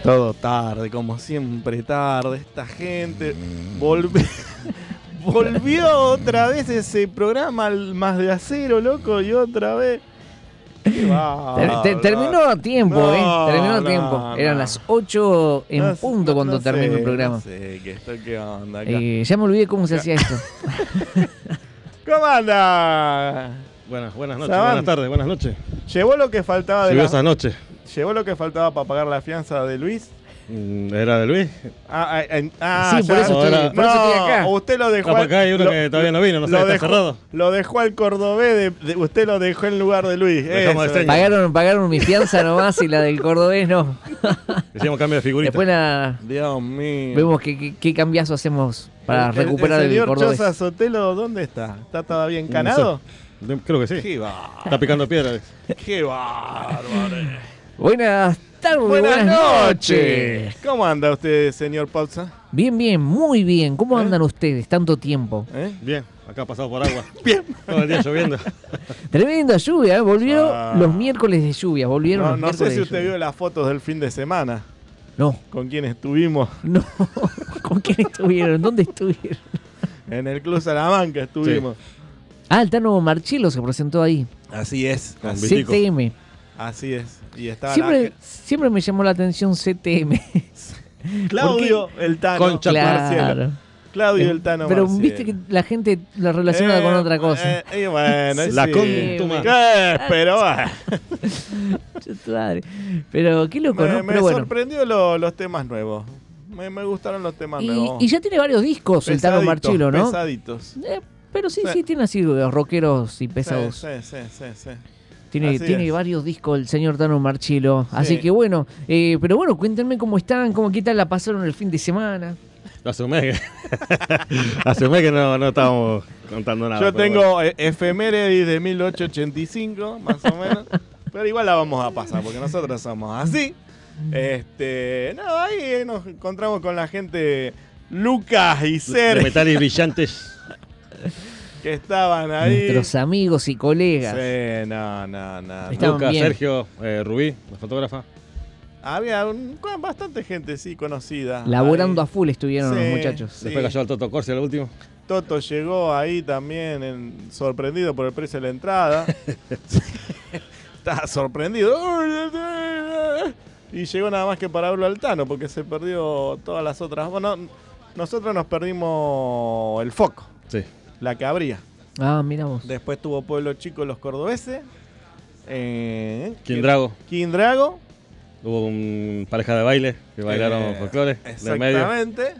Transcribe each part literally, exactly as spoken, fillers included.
Todo tarde, como siempre tarde. Esta gente volvió, volvió otra vez ese programa al Más de Acero, loco, y otra vez. Ter- ter- terminó a tiempo, no, ¿eh? Terminó a no, tiempo. Eran no. las ocho en No, punto no, cuando no terminó sé, el programa. No sé, ¿qué, esto, qué onda acá? Eh, ya me olvidé cómo se hacía esto. ¿Cómo anda? Buenas, buenas noches, Saban. buenas tardes, buenas noches. ¿Llevó lo que faltaba de Subió la... esa noche. ¿Llevó lo que faltaba para pagar la fianza de Luis? ¿Era de Luis? Ah, ah, ah, Sí, por ya. eso estoy- No, por eso estoy acá. Usted lo dejó. No, al- para acá hay uno lo- que todavía no vino, no sé, lo está dejó- cerrado. Lo dejó al cordobés, de, de- usted lo dejó en lugar de Luis. Dejamos de Eso. señas. Pagaron, pagaron mi fianza nomás y la del cordobés no. Hicimos cambio de figurita. Después la, Dios mío. vemos qué, qué, qué cambiazo hacemos para El- recuperar el, el, señor cordobés. Choza Sotelo, ¿dónde está? ¿Está todavía encanado? De- Creo que sí. Qué bárbaro. Está picando piedra. Qué bárbaro. Buenas tardes, Buenas, buenas, noches. noches. ¿Cómo anda usted, señor Pausa? Bien, bien, muy bien. ¿Cómo ¿Eh? andan ustedes? Tanto tiempo. ¿Eh? Bien, acá ha pasado por agua. Bien. Todo el día lloviendo. Tremenda lluvia, ¿eh? Volvió Ah. los miércoles de lluvia. Volvieron No, los no sé miércoles si de usted lluvia. vio las fotos del fin de semana. No, Con quién estuvimos. no. ¿Con quién estuvieron? ¿Dónde estuvieron? En el Club Salamanca estuvimos. Ah, el Tano Marchilo se presentó ahí. Así es. Con Así, Vitico. C T M. así es. Y estaba Siempre, la- siempre me llamó la atención C T M. Claudio el Tano Concha Marcielo. Claro. Claudio el Tano Pero Marcielo. viste que la gente la relaciona Eh, con otra cosa. eh, y bueno, La sí. contuma. Eh, pero bueno. Chuta madre. Pero qué loco, me, ¿no? me Pero bueno. sorprendió lo- los temas nuevos. Me, me gustaron los temas Y, nuevos. y ya tiene varios discos el Tano Pesaditos, Marchilo, ¿no? Pesaditos. Eh, pero sí, Sí. sí, tiene así los rockeros y pesados. Sí, sí, sí, sí, sí. Tiene, Así tiene es. varios discos el señor Tano Marchilo. Así Sí. que bueno, eh, pero bueno, cuéntenme cómo están, cómo qué tal la pasaron el fin de semana. Hace un mes que, hace un mes que no, no estábamos contando nada. Yo pero tengo bueno. eh, efemérides de mil ochocientos ochenta y cinco, más o menos. Pero igual la vamos a pasar, porque nosotros somos así. Este, no, ahí nos encontramos con la gente Lucas y De Ser, metales brillantes. que estaban ahí. Nuestros amigos y colegas. Sí, no, no, no. Estaban Lucas, bien. Sergio, eh, Rubí, la fotógrafa. Había un- bastante gente, sí, conocida. Laborando ahí. a full estuvieron Sí. los muchachos. Sí. Después cayó el Toto Corsi al último. Toto llegó ahí también en- sorprendido por el precio de la entrada. Estaba sorprendido. Y llegó nada más que para verlo al Tano, porque se perdió todas las otras. Bueno, nosotros nos perdimos el foco, Sí. la que abría. Ah, mira vos. Después tuvo Pueblo Chico los cordobeses. Eh, Quindrago. Quindrago. Hubo un pareja de baile que bailaron Eh, folclore del medio. Exactamente.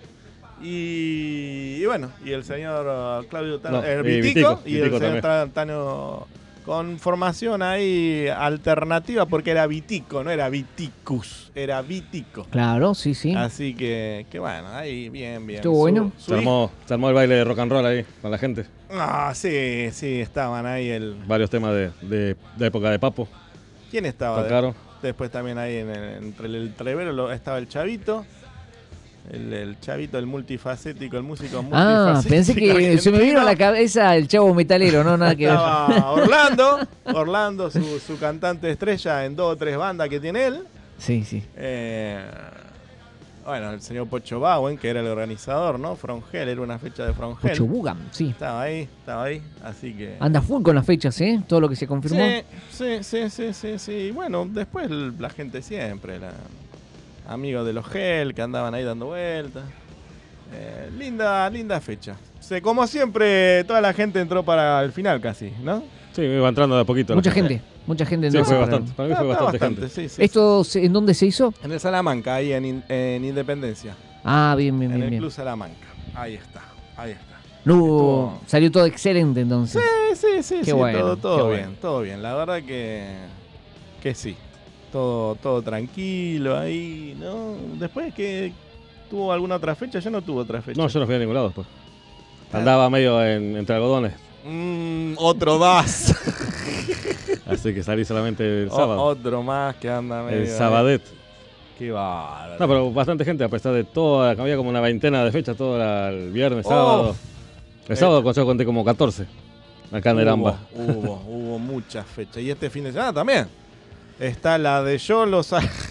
Y, y bueno, y el señor uh, Claudio Tano, No, eh, y Vitico, Vitico, y el Vitico señor también. Tra- Tano con formación ahí alternativa, porque era Vitico, no era Viticus, era Vitico. Claro, sí, sí. Así que, que bueno, ahí bien, bien. Estuvo bueno. Su Se armó, se armó el baile de rock and roll ahí con la gente. Ah, sí, sí, estaban ahí el... Varios temas de, de, de época de Papo. ¿Quién estaba? de- Tocaron. Después también ahí en el- entre el trevero lo- estaba el Chavito. El, el Chavito, el multifacético, el músico multifacético. Ah, pensé que se me vino a la cabeza el chavo metalero, no, nada que ver. Estaba Orlando, Orlando, su, su cantante estrella en dos o tres bandas que tiene él. Sí, sí. Eh, bueno, el señor Pocho Bauen, que era el organizador, ¿no? From Hell, era una fecha de From Hell. Pocho Bugam, sí. Estaba ahí, estaba ahí, así que... Anda full con las fechas, ¿eh? Todo lo que se confirmó. Sí, sí, sí, sí, sí, sí. Y bueno, después el- la gente siempre, la, amigos de los Hell que andaban ahí dando vueltas. Eh, linda, linda fecha. Se, como siempre, toda la gente entró para el final casi, ¿no? Sí, iba entrando de a poquito. la Mucha gente, mucha gente. Sí, entonces, fue para- bastante. Para mí Ah, fue está bastante, gente. sí, sí, ¿Esto se- en dónde se hizo? sí. En el Salamanca, ahí en, In- en Independencia. Ah, bien, bien, en bien. el bien. Club Salamanca. Ahí está, ahí está. No hubo- Estuvo- salió todo excelente entonces. Sí, sí, sí, Qué sí, bueno, todo, todo qué bien, bueno. todo bien. La verdad que, que sí. Todo, todo tranquilo ahí, ¿no? Después que tuvo alguna otra fecha, yo no tuve otra fecha. No, yo no fui a ningún lado después. Andaba medio en- entre algodones. Mm, otro más. Así que salí solamente el O- sábado. otro más que anda medio. el sabadet. Qué bárbaro. No, pero bastante gente, a pesar de toda, había como una veintena de fechas, todo era el viernes, Oh. sábado. El sábado Eh. yo conté como catorce, acá en Eramba. Hubo, hubo, hubo muchas fechas. Y este fin de semana también. Está la de Yolos.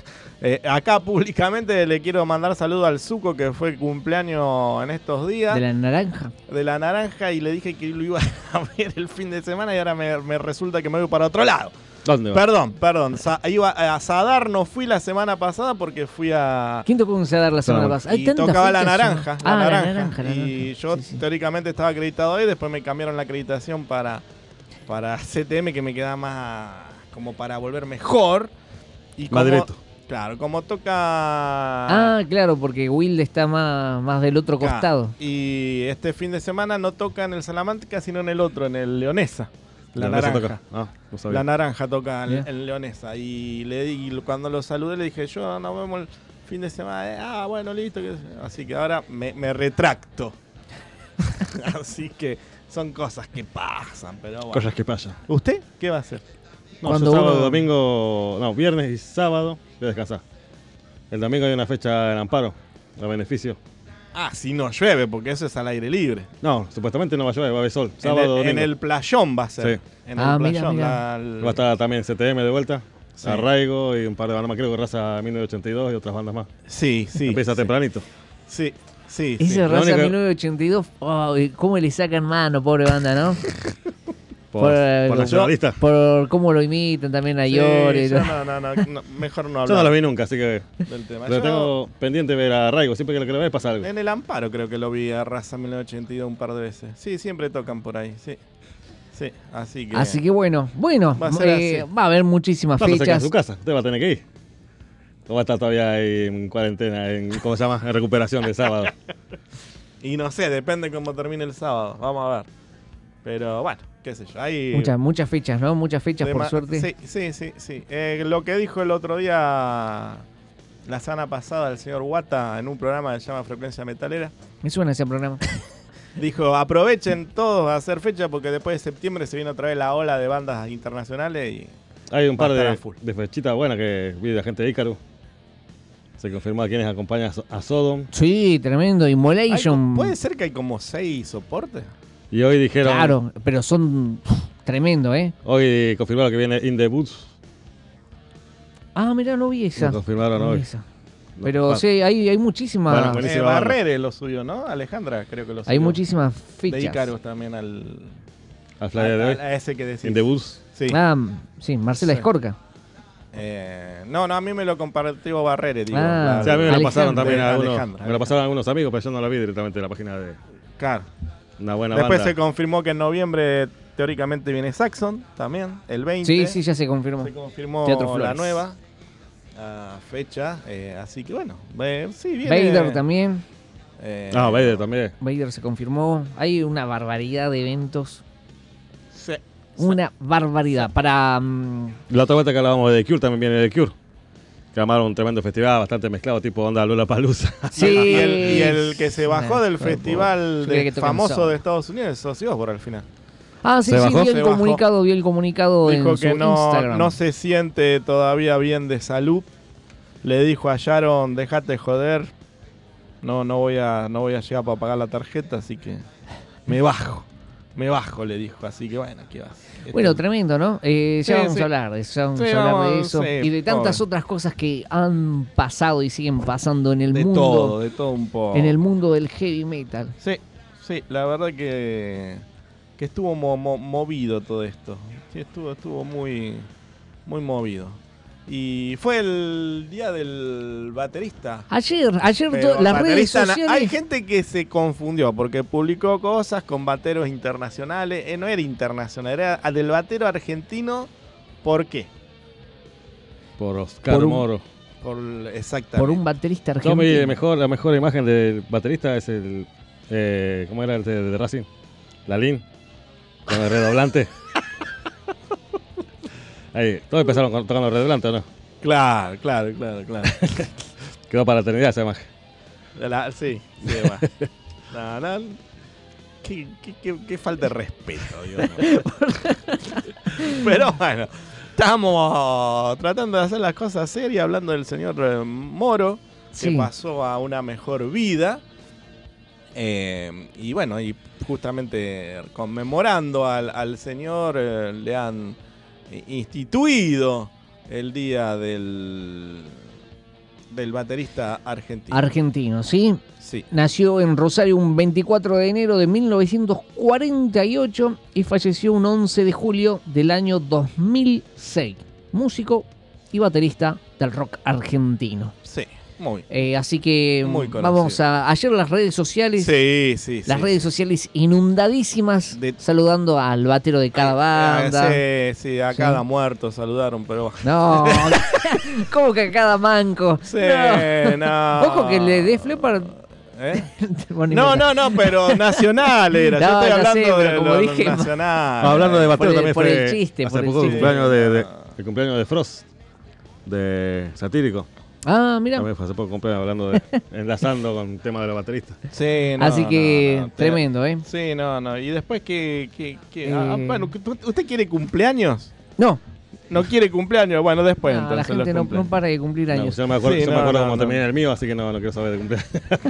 Eh, acá públicamente le quiero mandar saludo al Zuko, que fue cumpleaños en estos días. De la naranja. De la naranja, y le dije que lo iba a ver el fin de semana y ahora me, me resulta que me voy para otro lado. ¿Dónde va? Perdón, perdón. Sa iba a Sadar, no fui la semana pasada porque fui a... ¿Quién tocó un Sadar la semana No, pasada? Y tocaba la naranja, la Ah, naranja. la naranja, la Y naranja. yo Sí, sí. teóricamente estaba acreditado ahí, después me cambiaron la acreditación para, para C T M, que me queda más como para volver mejor. Y como, Madreto. claro, como toca... Ah, claro, porque Wilde está más, más del otro Claro, costado. Y este fin de semana no toca en el Salamanca, sino en el otro, en el Leonesa. La ¿Dónde se naranja. toca? Ah, no sabía. La naranja toca en, Bien. en Leonesa. Y le di, y cuando lo saludé le dije, yo nos vemos el fin de semana. Eh, ah, bueno, listo. que- Así que ahora me, me retracto. Así que son cosas que pasan, pero bueno. Cosas que pasan. ¿Usted qué va a hacer? No, Cuando yo sábado, uno- domingo, no, viernes y sábado voy a descansar. El domingo hay una fecha en Amparo, a beneficio. Ah, si no llueve, porque eso es al aire libre. No, supuestamente no va a llover, va a haber sol. En Sábado, el, domingo. en el playón va a ser. Sí. En Ah, el mira, playón. mira. la- Va a estar también C T M de vuelta, Sí. Arraigo y un par de bandas más, creo que Raza mil novecientos ochenta y dos y otras bandas más. Sí, sí. Empieza sí. tempranito. Sí, sí, sí. Ese Lo raza único- mil novecientos ochenta y dos, oh, y ¿cómo le sacan mano, pobre banda, no? Por, Por, por eh, nacionalista. Por cómo lo imitan también a Sí, Iori. yo no, no, no, no, mejor no Yo hablar no la vi nunca, así que del tema. lo Yo tengo pendiente ver a Arraigo. Siempre que lo, que lo ve pasa algo. en el Amparo creo que lo vi a Raza mil novecientos ochenta y dos un par de veces. Sí, siempre tocan por ahí, sí. Sí, así que... Así que bueno, bueno, Va a ser eh, así. va a haber muchísimas ¿Cuándo se queda en fechas. su casa? Usted va a tener que ir. O va a estar todavía ahí en cuarentena, en, ¿cómo se llama? En recuperación de sábado. Y no sé, depende cómo termine el sábado. Vamos a ver. Pero bueno, qué sé yo. Hay Muchas, muchas fechas, ¿no? Muchas fechas, por tema- suerte. Sí, sí, sí. sí. Eh, lo que dijo el otro día, la semana pasada, el señor Wata en un programa que se llama Frecuencia Metalera. Me suena ese programa. Dijo, aprovechen todos a hacer fecha porque después de septiembre se viene otra vez la ola de bandas internacionales y... Hay un Va a par estar a de, full. de fechitas buenas que vi de la gente de Ícaro. Se confirmó a quienes acompañan a So- a Sodom. Sí, tremendo. Hay Immolation. co- ¿Puede ser que hay como seis soportes? Y hoy dijeron. Claro, pero son uf, tremendo, ¿eh? Hoy confirmaron que viene In the Boots. Ah, mira, no vi esa. Lo confirmaron No vi hoy. esa. No, Pero bueno, sí, hay, hay muchísimas. Bueno, Eh, buenísima banda. Barrere lo suyo, ¿no? Alejandra creo que lo suyo. Hay muchísimas De fichas. Icarus también al... Al flyer de a, hoy. a ese que decís. In the Boots. Sí. Ah, sí, Marcela Sí. Escorca. Eh, no, no, a mí me lo compartió Barrere, digo. Ah, la- Sí, a mí me lo Alejandra. pasaron también a algunos. Alejandra, Me lo pasaron a algunos amigos, pero yo no la vi directamente en la página de Claro. una buena Después banda. se confirmó que en noviembre teóricamente viene Saxon también, el veinte. Sí, sí, ya se confirmó. Se confirmó Teatro la Flores. nueva ah, fecha, eh, así que bueno, eh, sí, viene... Vader también. eh, Ah, Vader también. Vader se confirmó. Hay una barbaridad de eventos. sí. Una barbaridad. Para. mm, La otra vuelta que hablábamos de The Cure también viene The Cure. Que armaron un tremendo festival, bastante mezclado, tipo onda Lollapalooza. sí. Y el, y el que se bajó del Hijo de festival puta. Yo quería de que toquen famoso sábado. de Estados Unidos es Ozzy Osbourne al final. Ah, sí, ¿Se sí, bajó? vi Se el bajó. comunicado, vi el comunicado Dijo en su que no, Instagram. no se siente todavía bien de salud. Le dijo a Sharon, déjate joder. No, no voy a, no voy a llegar para pagar la tarjeta, así que me bajo. Me bajo, le dijo. Así que bueno, ¿qué vas? Bueno, Este- tremendo, ¿no? Eh, ya Sí, vamos sí. a hablar de eso, ya vamos Sí, a hablar de vamos, eso. sí, y de tantas pobre. otras cosas que han pasado y siguen pasando en el de mundo. todo, de todo un poco. En el mundo del heavy metal. Sí, sí, la verdad que, que estuvo mo- mo- movido todo esto. Sí, estuvo, estuvo muy, muy movido. Y fue el día del baterista. Ayer, ayer Pero to- las redes baterista na- sociales. Hay gente que se confundió porque publicó cosas con bateros internacionales. Eh, no era internacional, era del batero argentino. ¿Por qué? Por Oscar Por un- Moro. Por, exactamente. por un baterista Yo mi argentino. mejor, la mejor imagen del baterista es el. Eh, ¿Cómo era el de, de Racing? Lalín. Con el redoblante. Ahí, todos empezaron con- tocando el redoblante, ¿o no? Claro, claro, claro, claro. Quedó para la eternidad esa imagen. La- sí, sí, va. No, no. Qué, qué- qué- qué falta de respeto, Dios mío. Pero bueno, estamos tratando de hacer las cosas serias, hablando del señor eh, Moro, que Sí. pasó a una mejor vida. Eh, y bueno, y justamente conmemorando al, al señor, eh, le han instituido el día del del baterista argentino. Argentino, ¿sí? Sí. Nació en Rosario un veinticuatro de enero de mil novecientos cuarenta y ocho y falleció un once de julio del año dos mil seis. Músico y baterista del rock argentino. Sí, muy. Eh, así que Muy conocido. vamos a... Ayer las redes sociales... Sí, sí, sí. Las redes sociales inundadísimas, De- saludando al batero de cada banda. Sí, sí, a Sí. cada muerto saludaron, pero... No, ¿cómo que a cada manco? Sí, no. no. Ojo que le dé Flepar. ¿Eh? Bueno, No, importa. no, no, pero nacional era. No, Yo estoy ya hablando sé, pero de como lo dije, nacional. No, hablando de por batero el- también por fue el chiste, hace por el poco el chiste. cumpleaños de, de- el cumpleaños de Frost, de Satírico. Ah, mira. También fue hace poco cumpleaños hablando de, enlazando con el tema de los bateristas. Sí, no, Así que no, no, te- tremendo, ¿eh? Sí, no, no. Y después que... que, que- Eh. ah, bueno, ¿usted quiere cumpleaños? No, ¿No quiere cumpleaños? Bueno, después no, la entonces gente los no, cumpleaños. no para de cumplir No, años. yo me acuerdo, Sí, yo me no, acuerdo no, cómo no. terminé el mío, así que no, no quiero saber de cumpleaños.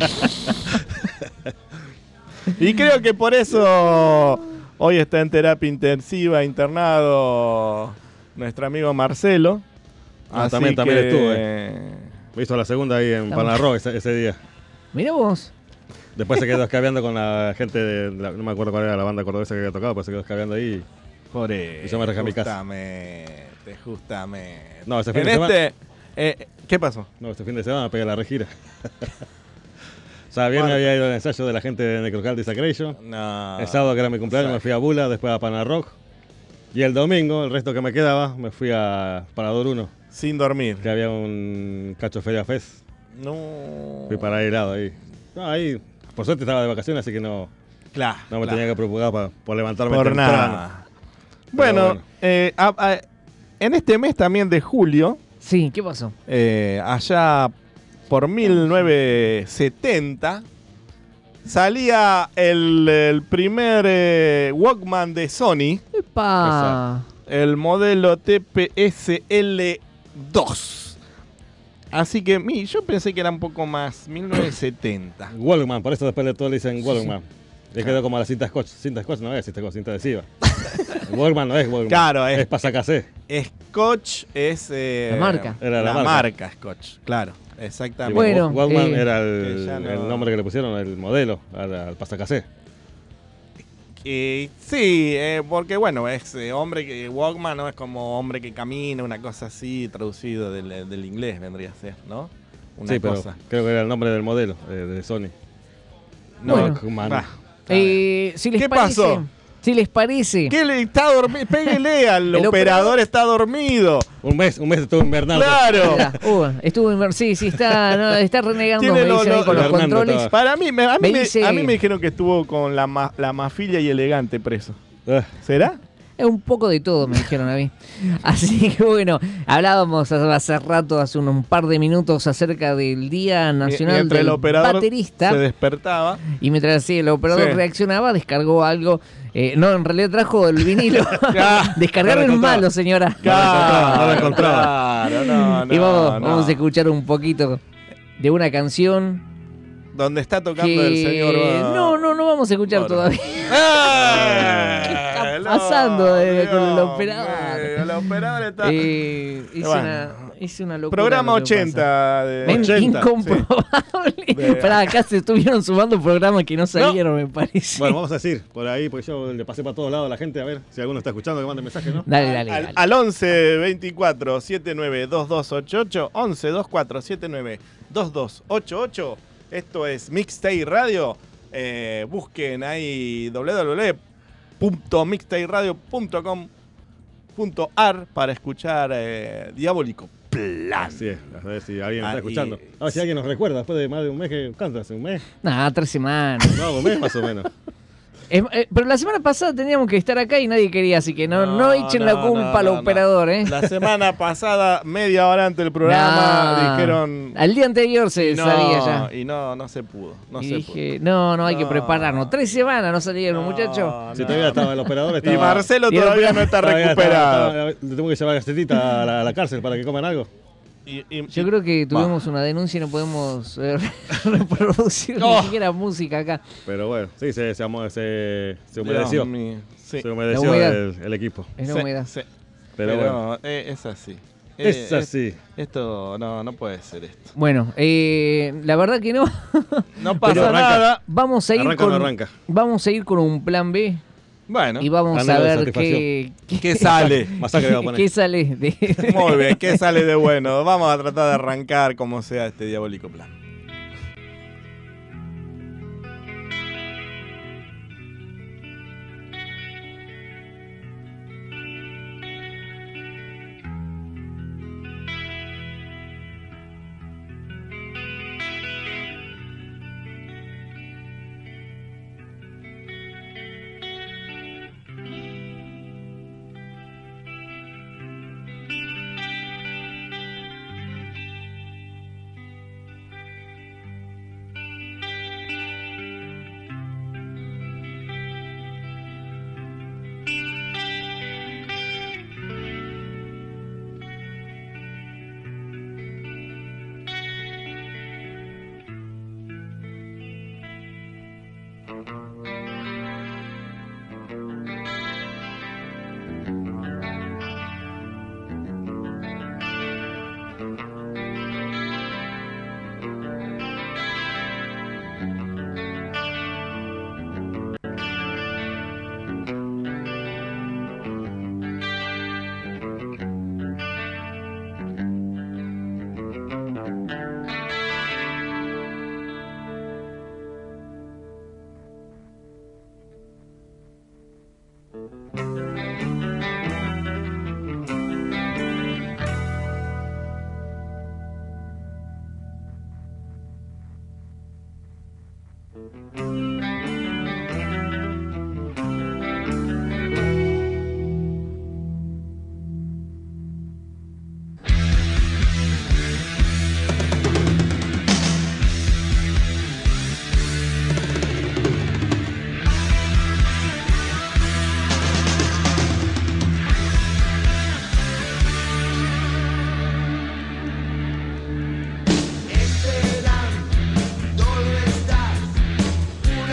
Y creo que por eso hoy está en terapia intensiva, internado nuestro amigo Marcelo. Ah, Así también- también que- estuve. Me hizo la segunda ahí en Estamos- Panarro ese, ese día. Mira vos. Después se quedó escabeando con la gente de, la- no me acuerdo cuál era la banda cordobesa que había tocado, pero se quedó escabeando ahí. Por eso. Y yo me arranqué a mi casa. Justamente, justamente. No, ese fin en de semana- este, eh, ¿qué pasó? No, este fin de semana me pegué la regira. O sea, viernes Bueno. había ido al ensayo de la gente de Necrocal Desecration. No. El sábado, que era mi cumpleaños, Sí. me fui a Bula, después a Panarrock. Y el domingo, el resto que me quedaba, me fui a Parador uno, Sin dormir. que había un Cacho Feria Fest. No. Fui para ahí lado ahí. No, ahí, por suerte estaba de vacaciones, así que no, Claro. no me claro. tenía que preocupar pa- por levantarme Por temprano. nada. Bueno, bueno. eh, a- a- en este mes también de julio, Sí, ¿qué pasó? eh, allá por mil novecientos setenta, salía el, el primer eh, Walkman de Sony, ¡Epa! el modelo T P S L dos. Así que mi, yo pensé que era un poco más, mil novecientos setenta. Walkman, por eso después de todo le dicen Walkman. Le quedó como la cinta Scotch. Cinta Scotch no es cinta Scotch, cinta adhesiva. Walkman no es Walkman. Claro, es- es pasacasé. Scotch es... eh, La marca. Era la la marca. marca Scotch, claro, exactamente. Bueno, Walkman eh, era que el, ya no- el nombre que le pusieron, el modelo, al, al pasacasé. Eh, sí, eh, porque bueno, es eh, hombre que Walkman no es como hombre que camina, una cosa así, traducido del, del inglés vendría a ser, ¿no? Una Sí, pero cosa. creo que era el nombre del modelo eh, de Sony. No, Bueno. Walkman. va. Eh, si les ¿Qué parece, pasó? Si les parece. ¿Qué le está dormido? Pégale al El operador, operador está dormido. Un mes, un mes estuvo invernando. Claro. Mirá, uh, estuvo en sí, sí, está, no, está renegando, Tiene me lo- dice ahí lo- con los Hernando controles. estaba- Para mí, me, a, mí Me me, dice- a mí me dijeron que estuvo con la, ma- la mafia y elegante preso. Ah, ¿Será? Es un poco de todo, me dijeron a mí. Así que bueno, hablábamos hace, hace rato, hace un, un par de minutos, acerca del Día Nacional Mientras del el operador Baterista. se despertaba. Y mientras sí, el operador Sí. reaccionaba, descargó algo. Eh, no, en realidad trajo el vinilo. Ya. Descargar No lo es encontraba. malo, señora. encontraba, no lo encontraba. Claro, no, no, y vamos, no. vamos a escuchar un poquito de una canción Donde está tocando que... el señor. uh, No, no, no vamos a escuchar Bueno. todavía. ¡Eh! ¿Qué está No, pasando, eh, con el Dios operador? mío, El operador está. Eh, es, Bueno. una, es una locura. Programa lo que pasa. ochenta. De Men- ochenta, sí. incomprobable. De- Pará, acá se estuvieron sumando programas que no salieron, me parece. Bueno, vamos a decir, por ahí, porque yo le pasé para todos lados a la gente, a ver si alguno está escuchando, que mande mensaje, ¿no? Dale, dale, Al, dale. al once veinticuatro setenta y nueve veintidós ochenta y ocho, once veinticuatro setenta y nueve veintidós ochenta y ocho. Esto es Mixtape Radio. Eh, busquen ahí w w w punto mixtape radio punto com punto a r para escuchar eh, Diabólico Plan. Así es, a ver si alguien Ah, está y- escuchando. A ver si sí. alguien nos recuerda después de más de un mes que canta, hace un mes. Nah, tres semanas. No, un mes más o menos. Es- eh, pero la semana pasada teníamos que estar acá y nadie quería, así que no, no, No, echen la no, culpa no, al no, no. operador, ¿eh? La semana pasada, media hora antes del programa, No. dijeron. Al día anterior se y no, sabía ya. Y no, no se pudo. No y se dije, no, no hay que No. prepararnos. Tres semanas no salieron, pudo. muchachos. No, Si no. todavía estaba el operador, estaba... Y Marcelo Y el todavía operador- no está todavía recuperado. estaba- estaba- le tengo que llevar galletita a la, a la cárcel para que coman algo. Y- y- Yo y- creo que Va. tuvimos una denuncia y no podemos eh, reproducir Oh. ni siquiera música acá. Pero bueno, sí, se, se, amó- se, se Dios humedeció. mío, sí. Se humedeció humedad. el, el equipo. Es la Sí, humedad. sí. Pero, Pero, bueno, eh, es así. Eh, Es así. es- esto no, no puede ser esto. Bueno, eh, la verdad que no. No pasa Pero arranca. nada. Vamos a ir ¿Arranca o con no arranca? vamos a ir con un plan B Bueno, y vamos Anhelo a de ver satisfacción. qué, qué, ¿qué sale? Masacre va a poner. qué sale de Muy bien, ¿qué sale de bueno? Vamos a tratar de arrancar como sea este diabólico plan. Esperando, ¿dónde estás?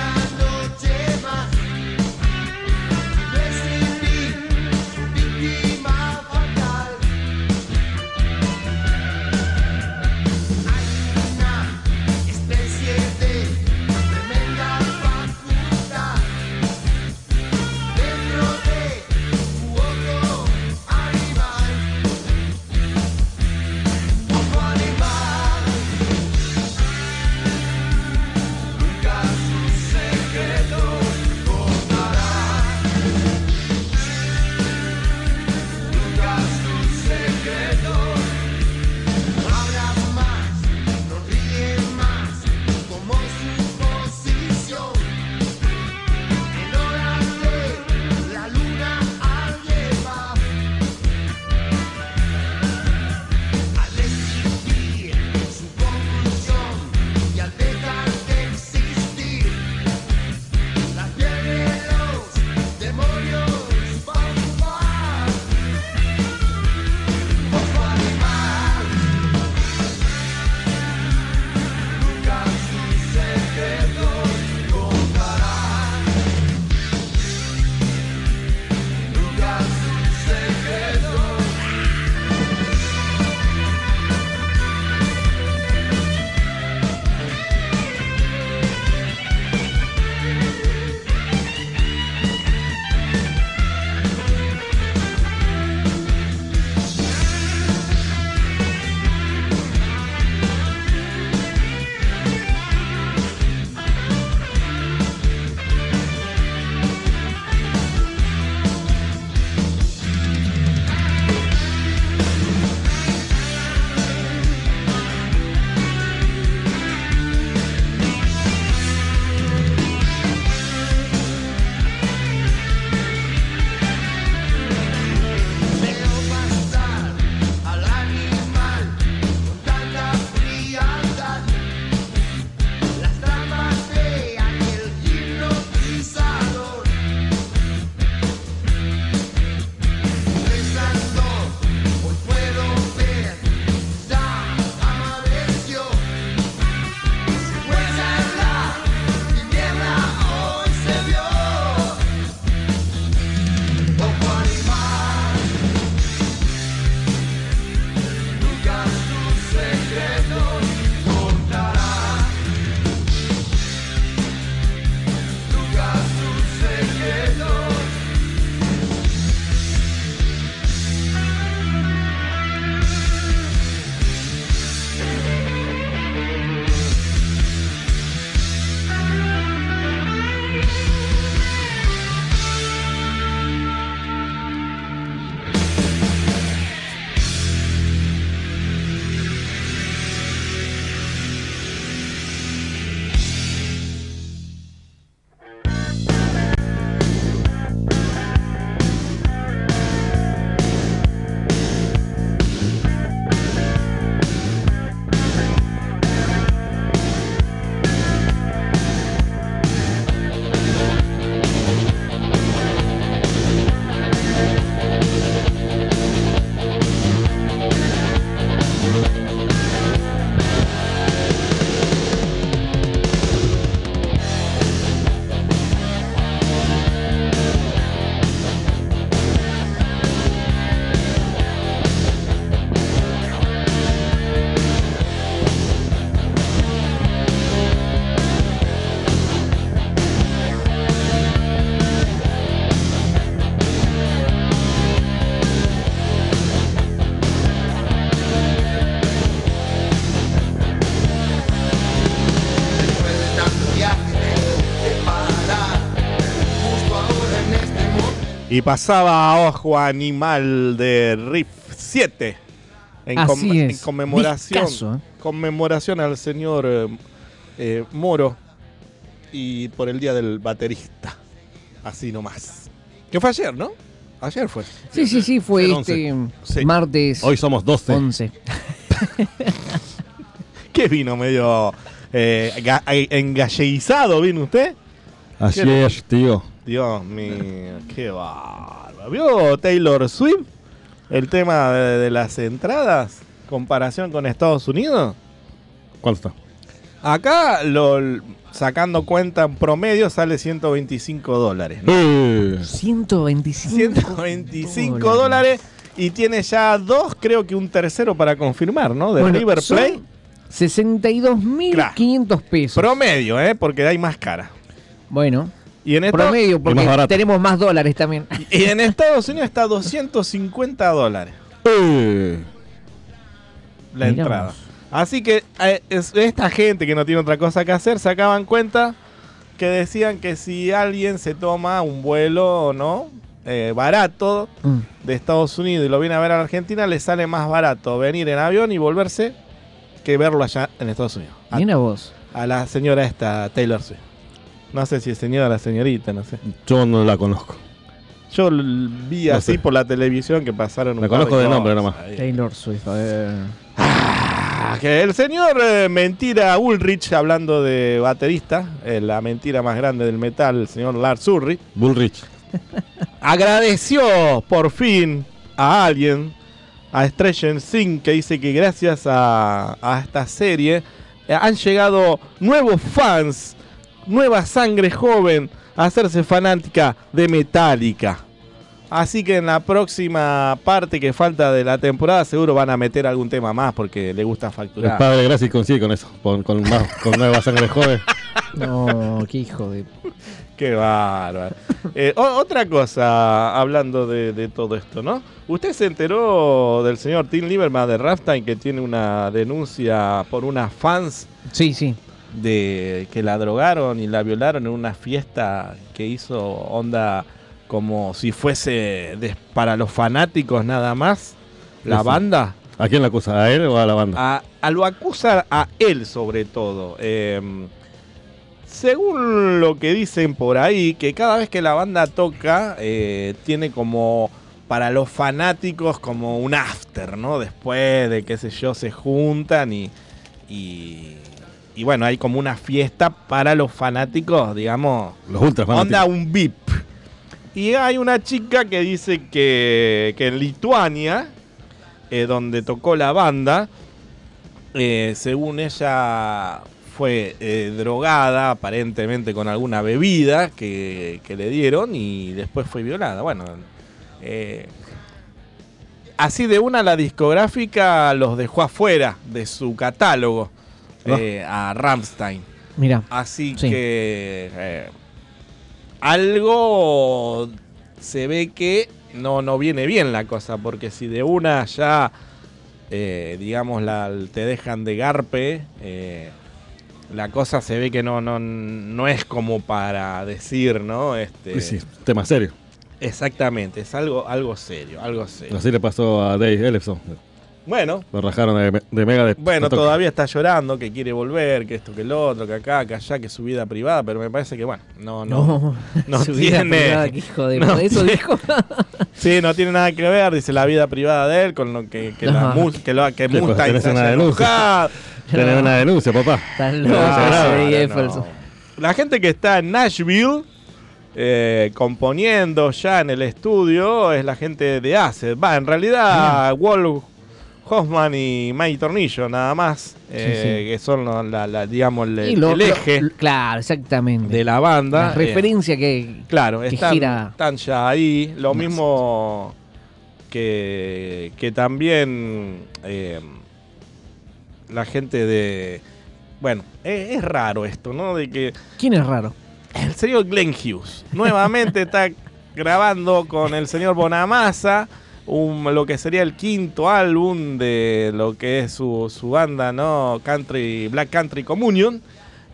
Y pasaba Ojo Animal de Riff siete. En, com Así es. en conmemoración, Discazo, ¿eh? conmemoración al señor eh, eh, Moro y por el día del baterista. Así nomás. Que fue ayer, ¿no? Ayer fue. Sí, sí, sí, fue El este Sí. martes Hoy somos doce. once. ¿Qué vino medio eh, ga- engalleguizado, vino usted? Así ¿Qué? es, tío. Dios mío, qué bárbaro. ¿Vio Taylor Swift? El tema de, de las entradas, comparación con Estados Unidos. ¿Cuánto está? Acá, lo, sacando cuenta en promedio, sale ciento veinticinco dólares. ¿no? Eh, ciento veinticinco. ciento veinticinco dólares y tiene ya dos, creo que un tercero para confirmar, ¿no? De Bueno, River son Plate. sesenta y dos mil quinientos pesos. Promedio, ¿eh? Porque hay más cara. Bueno, Y en, esta- promedio, porque más barato. tenemos más dólares también. y en Estados Unidos está doscientos cincuenta dólares eh. la Mirá entrada. vos. Así que eh, es- esta gente que no tiene otra cosa que hacer sacaban cuenta que decían que si alguien se toma un vuelo, ¿no? Eh, barato Mm. de Estados Unidos y lo viene a ver a la Argentina, le sale más barato venir en avión y volverse que verlo allá en Estados Unidos. A, Mira vos. a la señora esta, Taylor Swift. No sé si es señora o la señorita, no sé. Yo no la conozco. Yo l- vi No así sé. por la televisión que pasaron un La par conozco de cosas nombre nomás. ahí. Taylor Swift, a ver. Ah, que el señor eh, Mentira Ulrich, hablando de baterista, eh, la mentira más grande del metal, el señor Lars Ulrich, Bullrich. agradeció por fin a alguien, a Stranger Things, que dice que gracias a, a esta serie eh, han llegado nuevos fans, nueva sangre joven a hacerse fanática de Metallica. Así que en la próxima parte que falta de la temporada seguro van a meter algún tema más porque le gusta El facturar. padre Gracie consigue con eso. Con, con, más, con nueva sangre joven. No, qué hijo de. Qué bárbaro. Eh, o- otra cosa, hablando de, de todo esto, ¿no? ¿Usted se enteró del señor Tim Lieberman de Rammstein que tiene una denuncia por unas fans Sí, sí. de que la drogaron y la violaron en una fiesta que hizo onda como si fuese de- para los fanáticos nada más? La Sí, sí. banda. ¿A quién la acusa? ¿A él o a la banda? A, a lo acusa a él sobre todo. Eh, según lo que dicen por ahí, que cada vez que la banda toca, eh, tiene como para los fanáticos como un after, ¿no? Después de, qué sé yo, se juntan y, y, y bueno, hay como una fiesta para los fanáticos, digamos, Los ultra onda fanáticos. un V I P. Y hay una chica que dice que, que en Lituania, eh, donde tocó la banda, eh, según ella fue eh, drogada aparentemente con alguna bebida que, que le dieron y después fue violada. Bueno, eh, así de una la discográfica los dejó afuera de su catálogo eh, a Rammstein. Mira. Así Sí. que eh, algo se ve que no, no viene bien la cosa, porque si de una ya, eh, digamos, la, te dejan de garpe, eh, la cosa se ve que no, no, no es como para decir, ¿no? Este, Sí, sí, tema serio. Exactamente, es algo, algo serio, algo serio. Así le pasó a Dave Ellefson. Bueno, Lo rajaron de, de Mega de Bueno, de toque. todavía está llorando, que quiere volver, que esto, que lo otro, que acá, que allá, que su vida privada, pero me parece que, bueno, no, no. No, no su vida tiene- privada, qué hijo de. no Eso tiene- dijo. Sí, no tiene nada que ver, dice la vida privada de él con lo que, que, la No. mus- que, lo, que Sí, pues, Mustang tenés se una haya denuncia. enojado. Tenés una denuncia, papá. Tan loco Claro, ese no. Jefferson. La gente que está en Nashville eh, componiendo ya en el estudio es la gente de Acid. Va, en realidad, Wolf Hoffman y Mike Tornillo, nada más, eh, que son lo- la, la- digamos, el, Y lo- el eje lo- claro, exactamente. de la banda. La eh, referencia que. Claro, que están, gira. están ya ahí. Lo Más. mismo que, que también eh, la gente de... Bueno, es, es raro esto, ¿no? De que ¿Quién es raro? el señor Glenn Hughes nuevamente está grabando con el señor Bonamassa un, lo que sería el quinto álbum de lo que es su, su banda, ¿no? Country, Black Country Communion.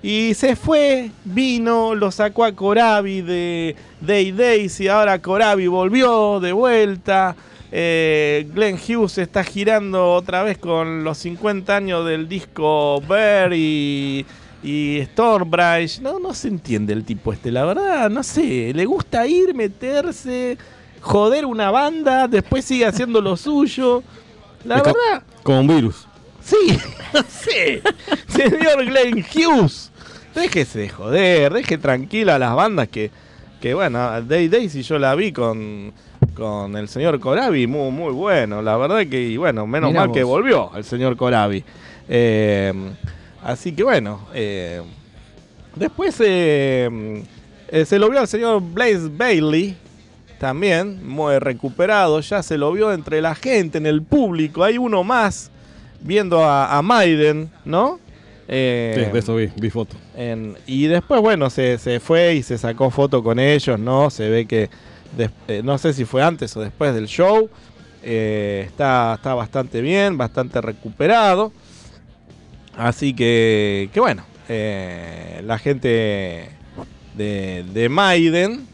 Y se fue, vino, lo sacó a Corabi de Day Days y ahora Corabi volvió de vuelta. Eh, Glenn Hughes está girando otra vez con los cincuenta años del disco Bear y, y Stormbridge. No, no se entiende el tipo este, la verdad, no sé. Le gusta ir, meterse, joder una banda, después sigue haciendo lo suyo. La Es co- verdad, Como un virus. sí, no sé. Señor Glenn Hughes, déjese de joder, deje tranquila a las bandas que, que bueno, Day Days y yo la vi con, con el señor Corabi, muy, muy bueno. La verdad que, y bueno, menos Mirá mal vos. que volvió el señor Corabi. Eh, así que bueno, eh, después eh, eh, se lo vio al señor Blaze Bailey. También, muy recuperado, ya se lo vio entre la gente, en el público. Hay uno más viendo a, a Maiden, ¿no? Eh, Sí, de eso vi, vi foto. en- y después, bueno, se, se fue y se sacó foto con ellos, ¿no? Se ve que, des- eh, no sé si fue antes o después del show. Eh, está, está bastante bien, bastante recuperado. Así que, que bueno, eh, la gente de, de Maiden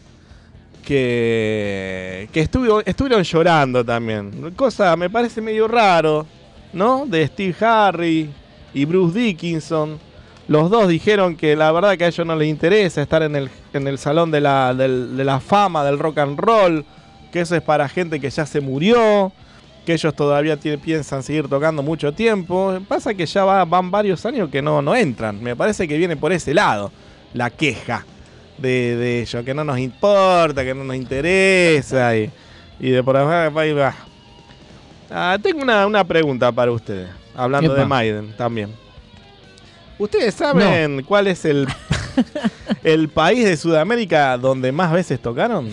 que, que estuvo, estuvieron llorando también. Cosa me parece medio raro, ¿no? De Steve Harris y Bruce Dickinson. Los dos dijeron que la verdad que a ellos no les interesa estar en el, en el salón de la, del- de la fama del rock and roll, que eso es para gente que ya se murió, que ellos todavía tiene- piensan seguir tocando mucho tiempo. Pasa que ya va- van varios años que no, no entran. Me parece que viene por ese lado la queja de, de ellos, que no nos importa, que no nos interesa y, y de por ahí va. Ah, tengo una, una pregunta para ustedes, hablando Epa. de Maiden también. ¿Ustedes saben cuál es el, el país de Sudamérica donde más veces tocaron?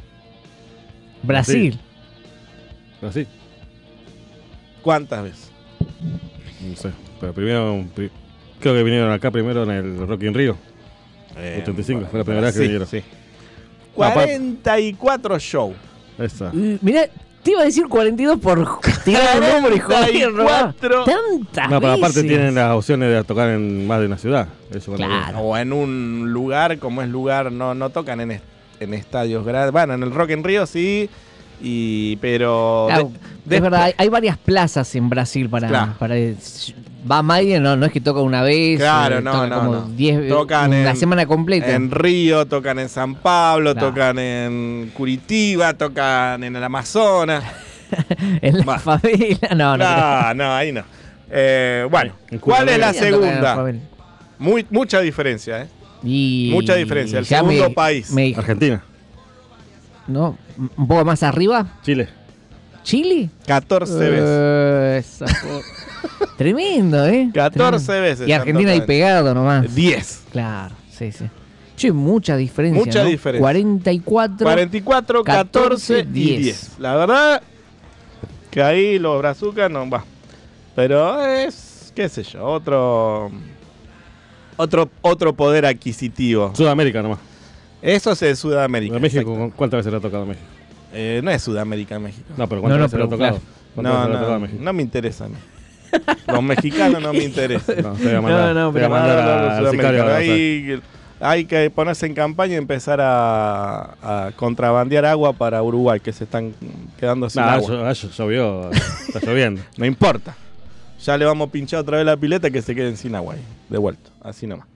Brasil. Así, ¿Cuántas veces? no sé. Pero primero, pri- creo que vinieron acá primero en el Rock in Rio. ochenta y cinco, fue la primera vez que sí, vinieron. sí. cuarenta y cuatro shows. Esa. Uh, mirá, te iba a decir cuarenta y dos por tirar un número y joder, ¿no? cuarenta y cuatro. Tantas No, pero aparte veces. tienen las opciones de tocar en más de una ciudad. Eso cuando Claro. O en un lugar, como es lugar, no, no tocan en, est- en estadios grandes. Bueno, en el Rock in Rio sí, y, pero... Claro, de- es verdad, hay, hay varias plazas en Brasil para... Claro. para va Maiden, no, no es que toca una vez. Claro, eh, no, toca no, como no. diez, Tocan una en- semana completa. En Río, tocan en San Pablo, Claro. tocan en Curitiba, tocan en el Amazonas. en la Va. favela, no, no. No, no, ahí no. Eh, bueno, En ¿cuál es la Deberían tocar en la segunda? favela. Muy, mucha diferencia, ¿eh? Y Mucha diferencia. El ya segundo me- país. me- Argentina, ¿no? Un poco más arriba. Chile. ¿Chile? catorce veces. Eh, esa jo- Tremendo, ¿eh? catorce Tremendo. veces Y han Argentina ahí tocado. pegado nomás. diez. Claro, sí, sí. Che, mucha diferencia. Mucha ¿no? diferencia. cuarenta y cuatro. cuarenta y cuatro, catorce y diez. diez. La verdad que ahí los brazucas no va. Pero es, qué sé yo, otro otro otro poder adquisitivo. Sudamérica nomás. Eso es de Sudamérica. ¿En México exacto. cuántas veces le ha tocado a México? Eh, no es Sudamérica, México. No, pero ¿cuántas No, no, veces le ha pero tocado? claro. ¿Cuántas No, veces le ha tocado a no, México? no me interesa a mí. Los mexicanos no me interesan. No, te voy a mandar, No, no, te voy a pero- mandar No, no, los al sicario. sudamericanos. a- Hay, hay que ponerse en campaña y empezar a, a contrabandear agua para Uruguay, que se están quedando sin Nah, agua. llo- llo- llovió, está lloviendo. No importa. Ya le vamos a pinchar otra vez la pileta que se queden sin agua ahí. De vuelta. Así nomás.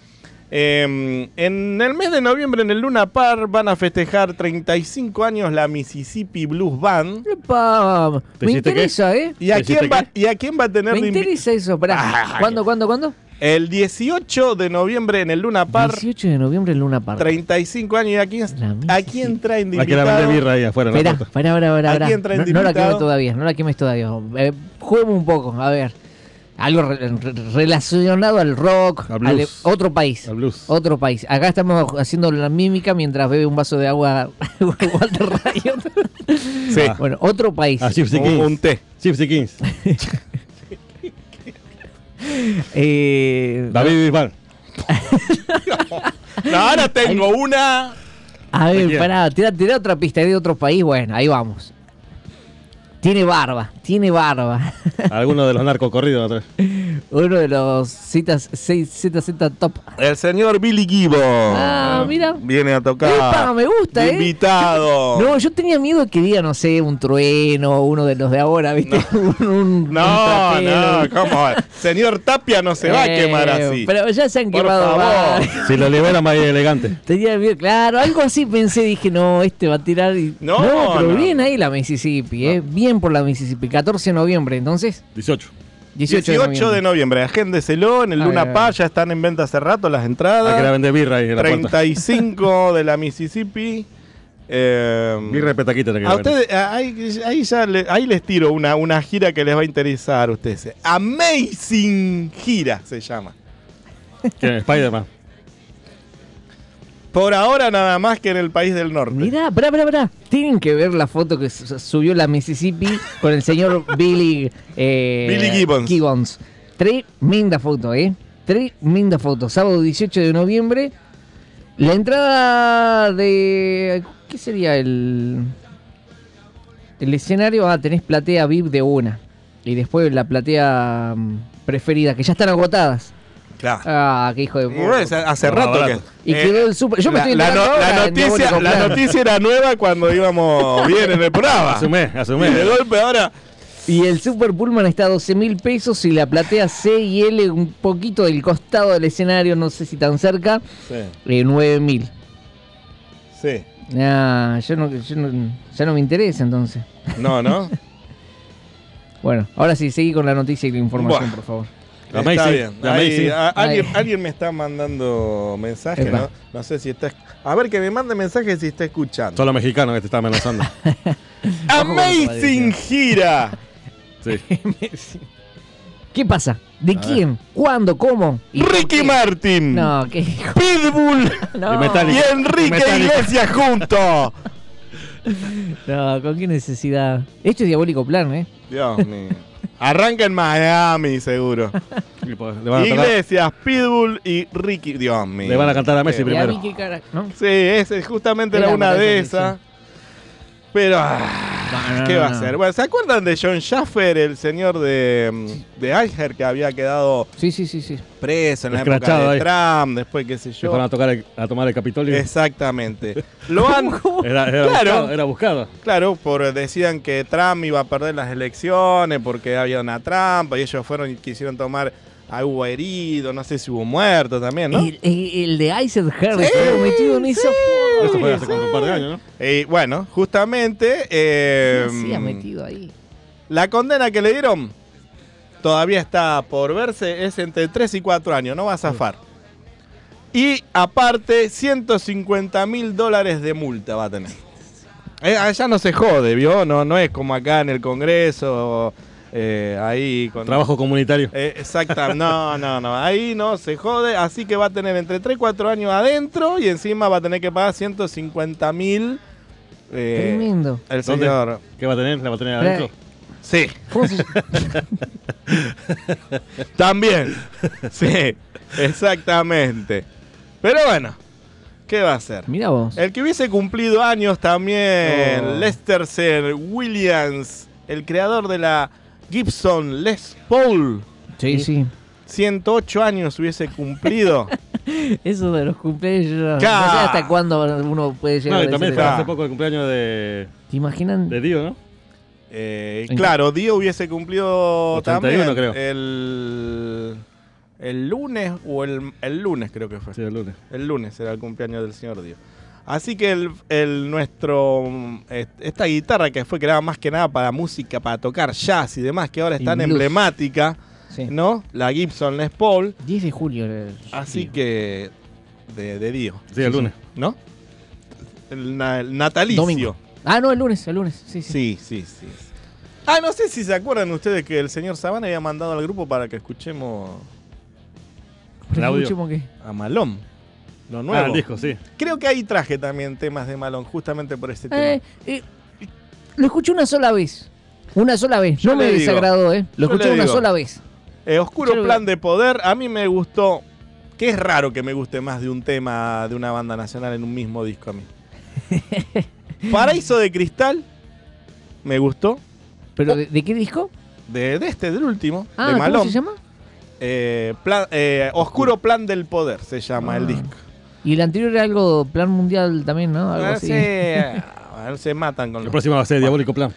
Eh, en el mes de noviembre en el Luna Park van a festejar treinta y cinco años la Mississippi Blues Band. Epa, ¿Te me hiciste interesa, ¿eh? ¿Y a, ¿Te quién hiciste va, qué? ¿Y a quién va a tener Me de invi- interesa eso. Pará. Ah, ¿Cuándo, cuándo, cuándo? El dieciocho de noviembre en el Luna Park? dieciocho de noviembre en Luna Park. treinta y cinco años. ¿Y a quién, La a Mississippi. quién traen de Hay que ir a invitado? vender birra ahí afuera. en la Esperá, puerta. pará, pará, pará, ¿A pará. quién traen No, de no la invitado? quemé todavía, no la quemes todavía. Eh, juguemos un poco, a ver. Algo re- re- relacionado al rock, Al blues. al- otro país. Al blues. Otro país. Acá estamos haciendo la mímica mientras bebe un vaso de agua Walter Riot. Sí. Ah. Bueno, otro país. A Gypsy Un, Kings. un té. Gypsy Kings. Eh, David Bisbal. No, ahora tengo una. a ¿De ver, quién? pará, tira, tira otra pista de otro país. Bueno, ahí vamos. Tiene barba, tiene barba. Alguno de los narcocorridos atrás. Uno de los citas seis Z Z Top. El señor Billy Gibbons. Ah, mira. Viene a tocar. Epa, me gusta, de ¿eh? invitado. No, yo tenía miedo que diga, no sé, un trueno, uno de los de ahora, ¿viste? No, un, un, no, un no, ¿cómo? Señor Tapia no se va a Eh, quemar así. Pero ya se han Por quemado favor. varios. Si lo libera más elegante. Tenía miedo, claro, algo así pensé, dije, no, este va a tirar. Y... No, pero no. bien ahí la Mississippi, ¿eh? Bien por la Mississippi. catorce de noviembre, entonces. dieciocho. dieciocho, dieciocho de noviembre, agéndeselo en el Ay, Luna ay, Park, ay. ya están en venta hace rato las Hay que ir a entradas. vender birra ahí en la puerta. treinta y cinco de la Mississippi. Eh, Birra y petaquita. te a queda ustedes, a- ahí, ahí ya le- ahí les tiro una, una gira que les va a interesar a ustedes. Amazing Gira se llama. ¿Quién? Spider-Man. Por ahora nada más que en el país del norte. Mirá, pará, pará, pará. Tienen que ver la foto que su- subió la Mississippi con el señor Billy... eh, Billy Gibbons. Gibbons. Tremenda foto, ¿eh? Tremenda foto. Sábado dieciocho de noviembre. La entrada de... ¿Qué sería el...? El escenario, ah, tenés platea V I P de una. Y después la platea mm, preferida, que ya están agotadas. Claro. Ah, qué hijo de... Bueno, hace- hace No, rato que. barato. Y eh, quedó el super... Yo me la, estoy la enterando no- la ahora en noticia, Diabólico la Plan. noticia era nueva cuando íbamos bien en el programa. Asumé, Y asumé. de golpe ahora. Y el Super Pullman está a doce mil pesos y la platea C y L un poquito del costado del escenario, no sé si tan cerca, Sí, eh, nueve mil. sí. Ah, yo no, yo no- ya no me interesa entonces. No, ¿no? Bueno, ahora sí, seguí con la noticia y la información, Buah. por favor. La Está Amazing, bien. la Ahí, Amazing. a- alguien, Ahí. alguien me está mandando mensajes, Epa. ¿no? No sé si está. A ver, que me mande mensajes si está escuchando. Son los mexicanos que te están amenazando. Amazing Gira. Sí. ¿Qué pasa? ¿De A quién? ¿Cuándo? ¿Cómo? ¿Y por Ricky qué? Martin. No, qué hijo. Pitbull. No, Y Metallica. Y Enrique Metallica. Iglesias juntos. no, ¿con qué necesidad? Esto es Diabólico Plan, ¿eh? Dios mío. Arranca en Miami, seguro. Y pues, Le van, a tocar- Iglesias, Pitbull y Ricky. Dios mío. le van a cantar a Messi Qué- ¿Y a primero. mí qué cara? ¿No? Sí, ese justamente era Era una para de esa esas. Pero, ah, No, no, ¿qué no, va a no. hacer? Bueno, ¿se acuerdan de John Schaffer, el señor de, mm, de Eicher, que había quedado Sí, sí, sí, sí. preso en la época Escrachado de ahí. Trump, después qué sé Se fueron yo? a, tocar el- a tomar el Capitolio. Exactamente. Lo han, Era, era, Claro. buscado, era buscado. claro, por, decían que Trump iba a perder las elecciones porque había una trampa y ellos fueron y quisieron tomar a hubo herido, no sé si hubo muerto también, ¿no? El, el- el de Isaac Harris, estuvo metido en eso. Eso fue hace como un par de años, ¿no? Y bueno, justamente eh, ¿Qué hacía metido ahí? la condena que le dieron todavía está por verse, es entre tres y cuatro años, no va a zafar. Y aparte, ciento cincuenta mil dólares de multa va a tener. Eh, allá no se jode, ¿vio? No, no es como acá en el Congreso, eh, ahí con... Trabajo comunitario. Eh, exacta, no, no, no, ahí no se jode, así que va a tener entre tres y cuatro años adentro y encima va a tener que pagar ciento cincuenta mil. Eh, Tremendo. el ¿Dónde? señor. ¿Qué va a tener? ¿La va a tener Pero- adentro? Sí, ¿Cómo se también. Sí, exactamente. Pero bueno, ¿qué va a hacer? Mira vos. El que hubiese cumplido años también, Oh. Lester Ser Williams, el creador de la Gibson Les Paul. Sí, sí. ciento ocho años hubiese cumplido. Eso de los cumpleaños, yo no, Ca- no sé hasta cuándo uno puede llegar No, y a también decir fue eso. hace poco el cumpleaños de, ¿Te imaginan? de Dio, ¿no? Eh, ¿En claro, Dio hubiese cumplido ochenta y uno, también creo. El, el lunes o el, el lunes creo que fue. Sí, el lunes. El lunes era el cumpleaños del señor Dio. Así que el, el nuestro mm, est- esta guitarra que fue creada más que nada para música, para tocar jazz y demás, que ahora es Y tan blues. emblemática, Sí. ¿no? La Gibson Les Paul. diez de julio. era el- Así tío. que de, de Dio, Sí, el lunes. ¿no? El, na- el natalicio. Domingo. Ah, no, el lunes, el lunes. Sí, sí. Sí, sí, sí. Ah, no sé si se acuerdan ustedes que el señor Sabana había mandado al grupo para que escuchemos Pero el audio. escuchemos qué. a Malón. Lo Ah, nuevo. el disco, sí. Creo que ahí traje también temas de Malón, justamente por este Eh, tema. eh, lo escuché una sola vez. Una sola vez. Yo no me le digo. desagradó, ¿eh? Lo Yo escuché le una digo. sola vez. Eh, Oscuro yo lo- Plan de Poder, a mí me gustó. Que es raro que me guste más de un tema de una banda nacional en un mismo disco a mí. Paraíso de Cristal, me gustó. ¿Pero de, de qué disco? De, de este, del último, Ah, de ¿cómo Malón. se llama? Eh, plan, eh, Oscuro Plan del Poder se llama Ah. el disco. Y el anterior era algo plan mundial también, ¿no? Algo Ah, así. sí, ah, se matan con El los próximo va a ser Diabólico Plan.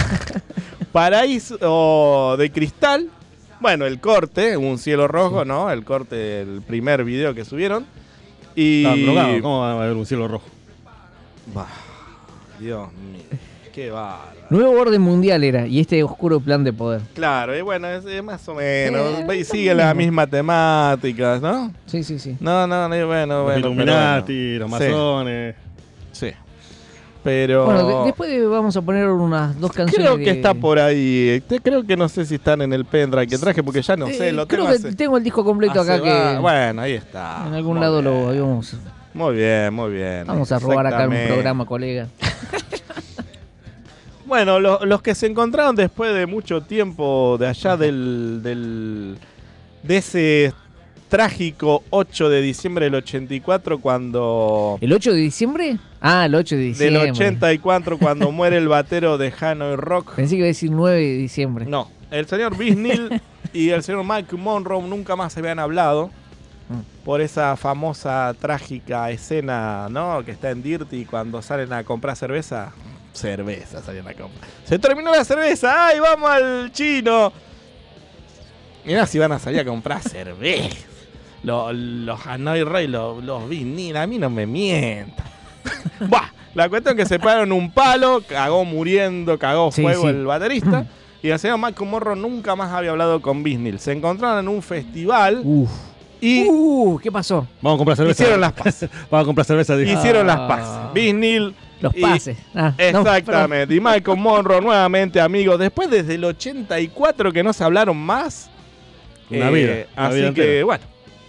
Paraíso de Cristal. Bueno, el corte, Un Cielo Rojo, ¿no? El corte, el primer video que subieron. Y. Estaban drogados. ¿Cómo va a haber un cielo rojo? Bah, Dios mío, qué bárbaro. Nuevo orden mundial era, y este oscuro plan de poder. Claro, y bueno, es, es más o menos. Eh, y sigue las mismas temáticas, ¿no? Sí, sí, sí. No, no, no, y bueno, Los bueno. Illuminati, pero los bueno. masones. Sí. sí. Pero. Bueno, de- después de- vamos a poner unas dos canciones. Creo que de- está por ahí. Te- Creo que no sé si están en el pendrive que traje porque ya no Eh, sé. Lo creo tengo que hace- tengo el disco completo hace acá va- que Bueno, ahí está. en algún Muy lado bien. lo habíamos. Muy bien, muy bien. Vamos a robar acá en un Exactamente. programa, colega. Bueno, lo- los que se encontraron después de mucho tiempo de allá del, del de ese trágico ocho de diciembre del ochenta y cuatro cuando ¿El ocho de diciembre? Ah, el ocho de diciembre. del ochenta y cuatro cuando muere el batero de Hanoi Rock. Pensé que iba a decir nueve de diciembre. No, el señor Bisnil y el señor Mike Monroe nunca más se habían hablado por esa famosa trágica escena, ¿no? Que está en Dirty cuando salen a comprar cerveza. Cerveza salen a comprar. Se terminó la cerveza, ¡ay, vamos al chino! Mirá si van a salir a comprar cerveza. Los, los Hanoi Rey, los, los Bisnil, a mí no me mientan. Buah, la cuestión es que se pararon un palo, cagó muriendo, cagó Sí, fuego sí. el baterista. Y el señor Mike Monroe nunca más había hablado con Bisnil. Se encontraron en un festival Uf. y Uh, ¿qué pasó? Vamos a comprar cerveza. hicieron las paces. Vamos a comprar cerveza. dijo. Hicieron las Ah. paces. Bisnil. Los y- pases. Ah, no, Exactamente. Y Michael Monroe nuevamente amigos. Después desde el ochenta y cuatro que no se hablaron más. Una Eh, vida. Una así vida que, entera. bueno.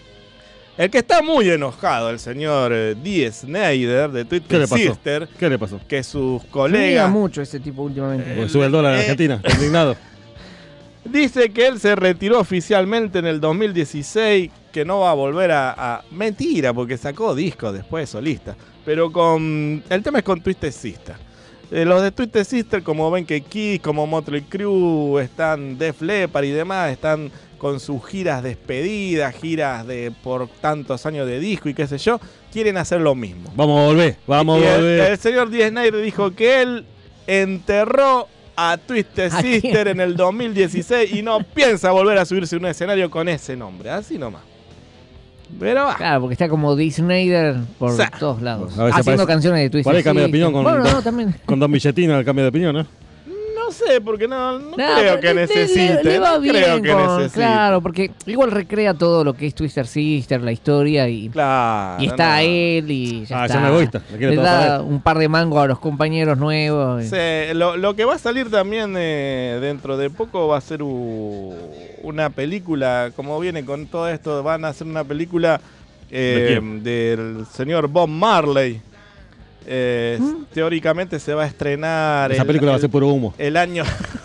El que está muy enojado, el señor eh, Dee Snider de ¿Qué Twisted le pasó? Sister, ¿Qué le pasó? que sus pero me colegas mucho ese tipo últimamente. Porque sube el dólar en eh, Argentina. Está indignado. dice que él se retiró oficialmente en el dos mil dieciséis, que no va a volver a... a- Mentira, porque sacó discos después solista. Pero con... El tema es con Twisted Sister. Eh, los de Twisted Sister, como ven que Kiss, como Motley Crue, están Def Leppard y demás, están con sus giras despedidas, giras de por tantos años de disco y qué sé yo, quieren hacer lo mismo. Vamos a volver. Vamos Y a el, volver. el señor Dee Snider dijo que él enterró a Twisted ¿A quién? Sister en el dos mil dieciséis y no piensa volver a subirse a un escenario con ese nombre, así nomás. Pero va. Claro, porque está como Dee Snider por Sa- todos lados. A veces Haciendo parece- canciones de Twisted por ahí cambia de Sister. opinión con- Bueno, no, con- también. Con dos billetinos el cambio de opinión, ¿no? No sé, porque no, no No, creo que pero le- necesite. le- le va no bien creo que con- necesite. Claro, porque igual recrea todo lo que es Twisted Sister, la historia, y, Claro, y está no. él y ya Ah, está. son egoístas, le quiere Le todo para da él. un par de mangos a los compañeros nuevos. y- Sí, lo, lo que va a salir también eh, dentro de poco va a ser u- una película, como viene con todo esto, van a hacer una película eh, ¿De del señor Bob Marley. Eh, ¿Mm? Teóricamente se va a estrenar Esa el, película va a el- ser puro humo. el año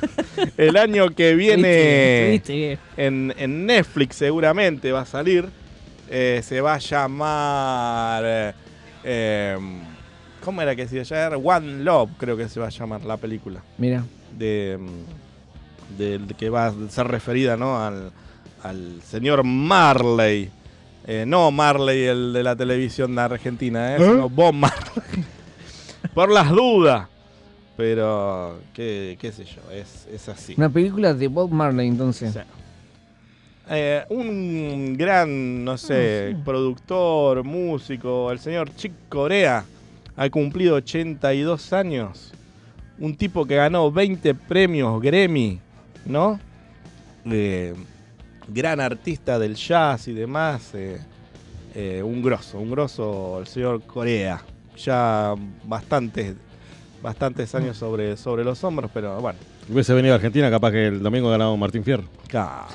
el año que viene ¿Viste? ¿Viste? en, en Netflix seguramente va a salir. Eh, se va a llamar eh, eh, ¿cómo era que se llama? One Love, creo que se va a llamar la película. Mira, De, de- de que va a ser referida, ¿no? al, al señor Marley. Eh, no Marley, el de la televisión de Argentina, ¿eh? Sino Bob Marley. Por las dudas. Pero, qué, qué sé yo, es, es así. una película de Bob Marley entonces. Sí. Eh, un gran, no sé, Ah, sí. productor, músico, el señor Chick Corea, ha cumplido ochenta y dos años. Un tipo que ganó veinte premios Grammy, ¿no? Eh, gran artista del jazz y demás. eh, eh, un grosso, un grosso el señor Corea. Ya bastantes, bastantes años sobre, sobre los hombros, pero bueno. Hubiese venido a Argentina, capaz que el domingo ganaba Martín Fierro. Claro.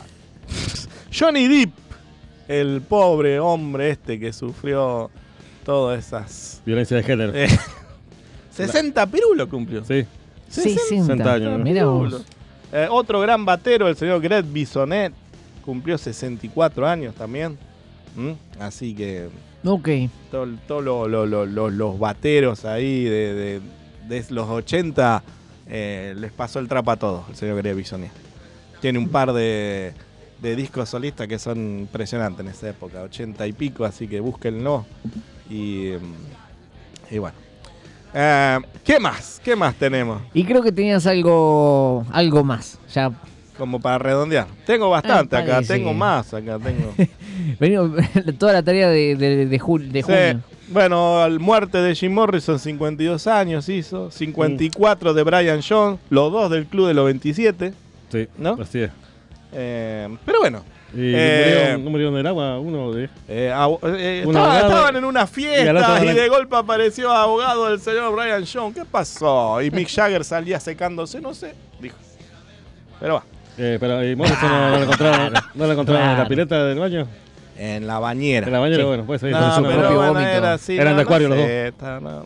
Johnny Depp, el pobre hombre este que sufrió todas esas... Violencia de género. eh, sesenta pirulos cumplió. Sí. sesenta años, ¿no? Mira vos. Eh, otro gran batero, el señor Greg Bisonet, cumplió sesenta y cuatro años también. ¿Mm? Así que Ok. todos todo lo- lo- lo- lo- los bateros ahí de, de- de los ochenta eh, les pasó el trapo a todos, el señor Greg Bisonet. Tiene un par de, de discos solistas que son impresionantes en esa época, ochenta y pico, así que búsquenlo. Y, y bueno. Eh, ¿Qué más? ¿Qué más tenemos? Y creo que tenías algo algo más. Ya. Como para redondear. Tengo bastante Ah, acá, parece. tengo más acá, tengo. Venimos toda la tarea de, de, de, jul- de Sí. junio. Bueno, la muerte de Jim Morrison, cincuenta y dos años hizo, cincuenta y cuatro de Brian Jones, los dos del club de los veintisiete, Sí, ¿no? así es. Eh, pero bueno, ¿Y Eh, murieron, no murieron del agua uno de...? eh, abu- eh, Un estaba- abogado, estaban en una y al fiesta otro y, le- de golpe apareció abogado del señor Brian Jones. ¿Qué pasó? Y Mick Jagger salía secándose, no sé, dijo. Pero va, Eh, pero ¿y Morrison no, no lo encontraron, no lo encontraron en Claro. la pileta del baño? en la bañera. En la bañera, Sí. bueno, pues ahí No, con su pero- pero propio- propio bueno, vómito. era así, Eran no, de acuario no los sé, está- no.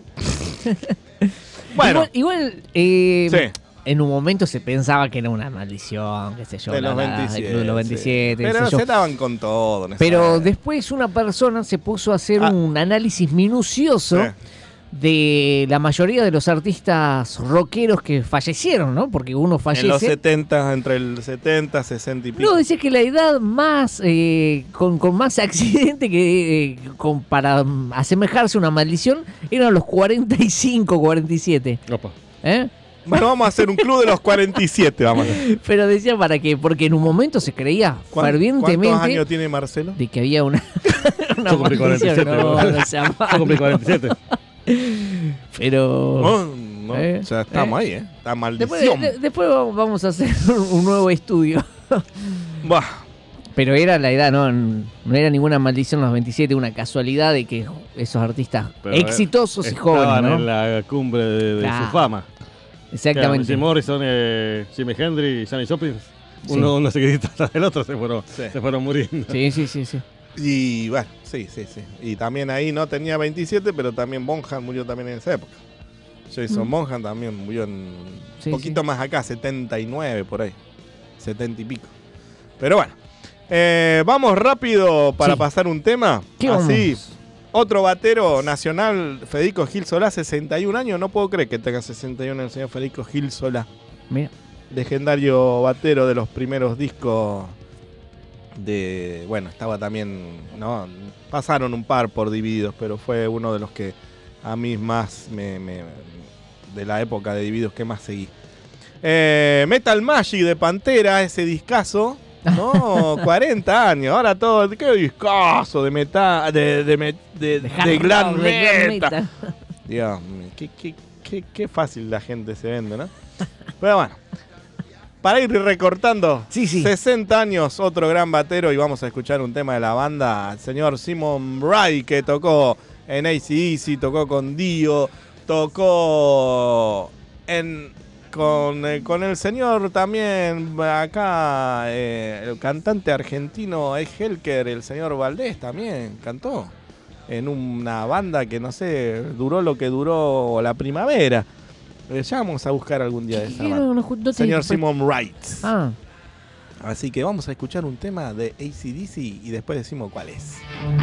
Bueno, Igual, igual, eh, sí. en un momento se pensaba que era una maldición, qué sé yo, De la- los la- del veintisiete. club de los veintisiete, qué Pero sé yo. se daban con todo. en esa Pero época. después una persona se puso a hacer Ah. un análisis minucioso Sí. de la mayoría de los artistas rockeros que fallecieron, ¿no? Porque uno En los fallece. setenta, entre el setenta, sesenta y pico. No, decía que la edad más eh, con, con más accidente que eh, con, para mm, asemejarse a una maldición eran los cuarenta y cinco, cuarenta y siete. Opa. ¿eh? Bueno, vamos a hacer un club de los cuarenta y siete, vamos a hacer. Pero decía para qué, porque en un momento se creía ¿Cuán- fervientemente ¿Cuántos años tiene Marcelo? de que había una, una Yo cumplí maldición. cuarenta y siete, No, boludo. no sea Yo cumplí malo. cuarenta y siete. Pero No, no, Eh, o sea, estamos eh. ahí, ¿eh? La después, maldición. de- después vamos a hacer un nuevo estudio. Buah, Pero era la edad, no, no era ninguna maldición los veintisiete, una casualidad de que esos artistas Pero, exitosos y estaban jóvenes, ¿no? en la cumbre de, de Claro. su fama. Exactamente. Jim Morrison, eh, Jimi Hendrix, Janis Joplin. Sí. Uno, uno seguidito atrás del otro se fueron, Sí. se fueron muriendo. Sí, sí, sí, sí. y bueno, sí, sí, sí. Y también ahí no tenía veintisiete, pero también Bonham murió también en esa época. Jason Mm. Bonham también murió en Sí, un poquito sí. más acá, setenta y nueve por ahí. setenta y pico. Pero bueno, eh, vamos rápido para Sí. pasar un tema. ¿Qué Así, vamos? otro batero nacional, Federico Gil Solá, sesenta y un años. No puedo creer que tenga sesenta y uno el señor Federico Gil Solá. Mira, Legendario batero de los primeros discos de... Bueno, estaba también... no pasaron un par por Divididos, pero fue uno de los que a mí más me... me- de la época de Divididos que más seguí. Eh, Metal Magic de Pantera, ese discazo, ¿no? cuarenta años, ahora todo... ¿Qué discazo de metal? De, de, me- de, de de hard glam rock, de glam metal. metal. Dios mío, qué, qué, qué, qué fácil la gente se vende, ¿no? Pero bueno, para ir recortando, Sí, sí. sesenta años, otro gran batero, y vamos a escuchar un tema de la banda, el señor Simon Wright, que tocó en A C D C, tocó con Dio, tocó en, con, eh, con el señor también acá, eh, el cantante argentino Ed Helker, el señor Valdés también cantó en una banda que no sé, duró lo que duró la primavera. Eh, ya vamos a buscar algún día de esa ¿Qué? banda. No, no, no te- Señor Simon Wright. Ah, Así que vamos a escuchar un tema de A C D C y después decimos cuál es.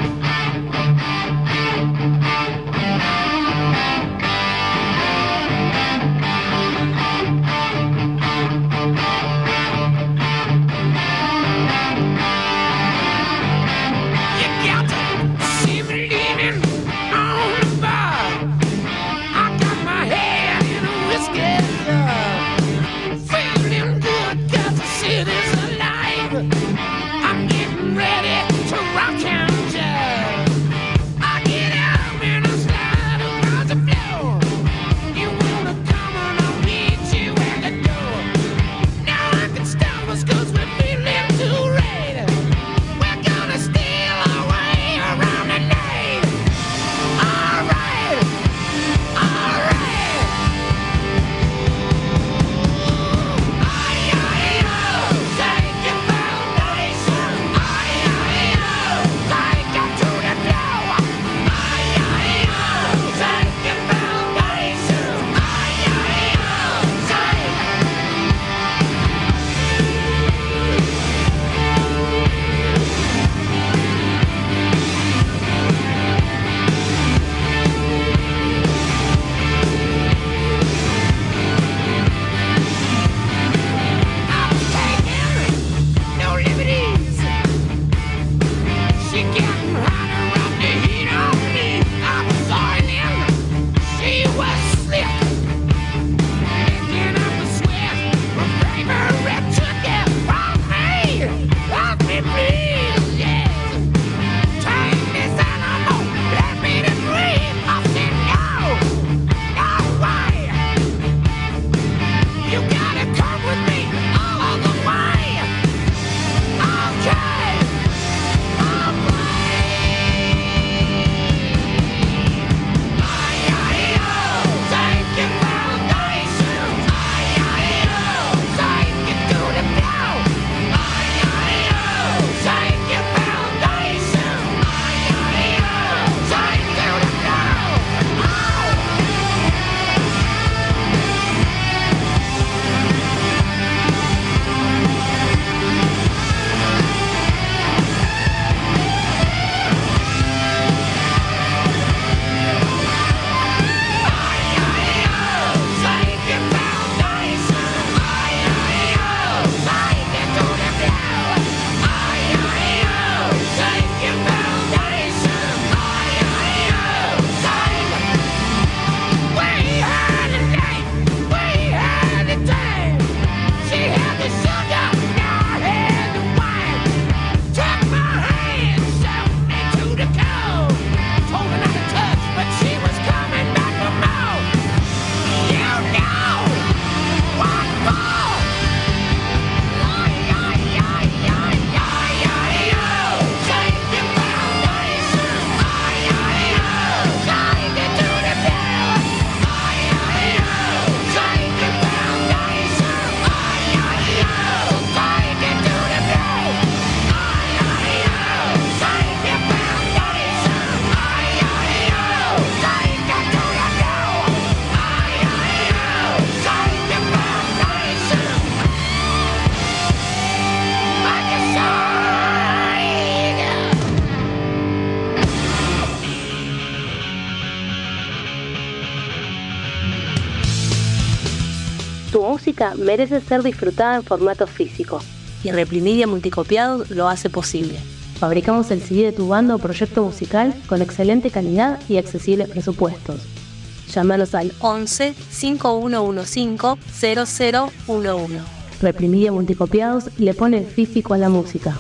You got to see me leaning on the bar. I got my head in a whiskey jar. Feeling good 'cause the city's alive. I'm getting ready to rock and jive. música merece ser disfrutada en formato físico. Y Replimedia Multicopiados lo hace posible. Fabricamos el C D de tu banda o proyecto musical con excelente calidad y accesibles presupuestos. Llámanos al once, cinco uno uno cinco, cero cero uno uno. Replimedia Multicopiados le pone el físico a la música.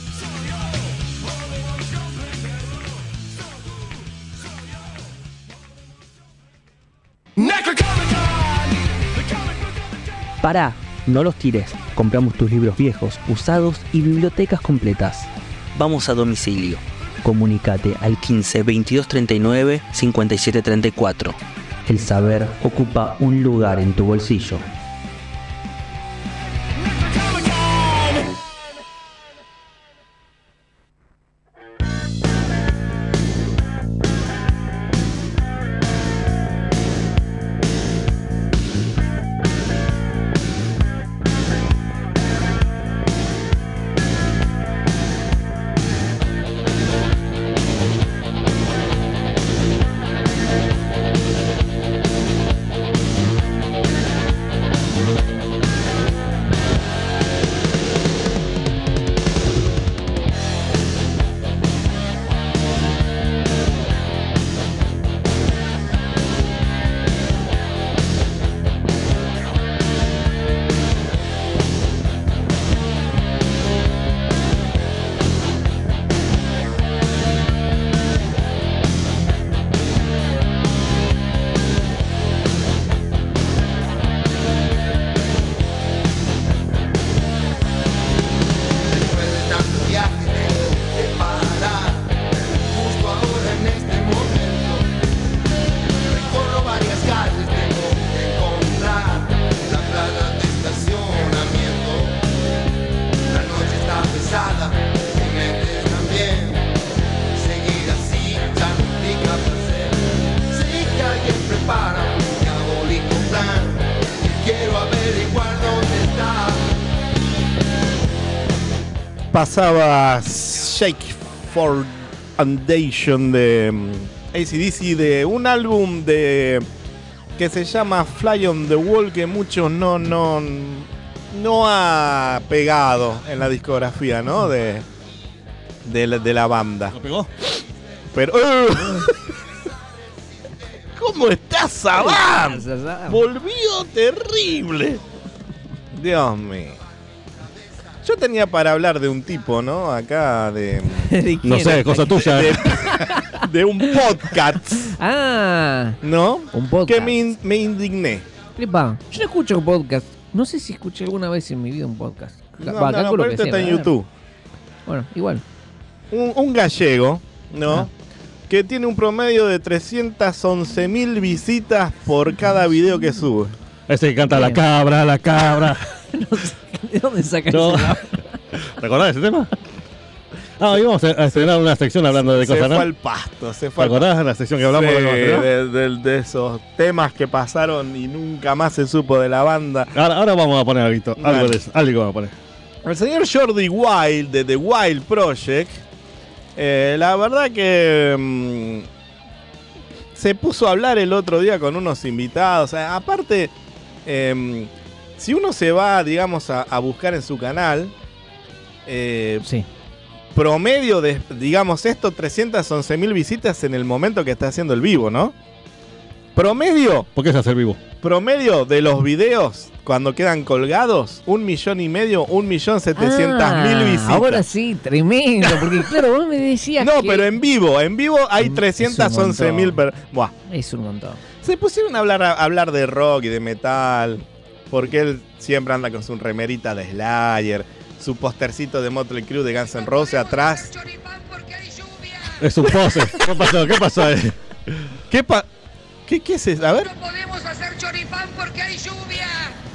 Pará, no los tires. Compramos tus libros viejos, usados y bibliotecas completas. Vamos a domicilio. Comunicate al quince, veintidós treinta y nueve, cincuenta y siete treinta y cuatro. El saber ocupa un lugar en tu bolsillo. Pasaba Shake for Foundation de um, A C D C, de un álbum de que se llama Fly on the Wall, que muchos no no no ha pegado en la discografía, ¿no? De de la, de la banda. ¿Lo pegó? Pero ¡uh! ¿Cómo está Saban? Volvió terrible. Dios mío. Yo tenía para hablar de un tipo, ¿no? Acá de... ¿De No quién? sé, cosa tuya. De, de un podcast, Ah, ¿no? un podcast. Que me, in- me indigné. Epa, yo no escucho podcast. No sé si escuché alguna vez en mi vida un podcast. No, Va, no, no, calculo pero que esto sí, está en ¿verdad? YouTube. Bueno, igual. Un, un gallego, ¿no? Ah. Que tiene un promedio de trescientas once mil visitas por cada video que sube. Ese que canta Bien. la cabra, la cabra. No sé, ¿de dónde sacas No. ese? ¿Te acordás de ese tema? Ah, íbamos a a estrenar una sección hablando de se cosas, fue ¿no? al pasto, se ¿Te fue al pasto. acordás de la sección que hablamos Sí, de cosas, no? de, de- de esos temas que pasaron y nunca más se supo de la banda. Ahora, ahora vamos a poner algo, algo Dale. de eso, algo vamos a poner. El señor Jordi Wild de The Wild Project, eh, la verdad que mm, se puso a hablar el otro día con unos invitados. O sea, aparte, eh, si uno se va, digamos, a, a buscar en su canal, eh, Sí. promedio de, digamos, esto, trescientas once mil visitas en el momento que está haciendo el vivo, ¿no? Promedio, ¿Por qué es hacer vivo? promedio de los videos cuando quedan colgados, un millón y medio, un millón setecientas mil Ah, visitas. ahora sí, tremendo. Porque claro, vos me decías No, que pero en vivo, en vivo hay Es un trescientas once mil. montón. Per... Buah. es un montón. Se pusieron a hablar, a hablar de rock y de metal, porque él siempre anda con su remerita de Slayer, su postercito de Motley Crue de Guns N' Roses atrás. Es un pose. ¿Qué pasó? ¿Qué pasó ahí? ¿Qué pa... ¿Qué, qué es eso? A ver. No podemos hacer choripán porque hay lluvia.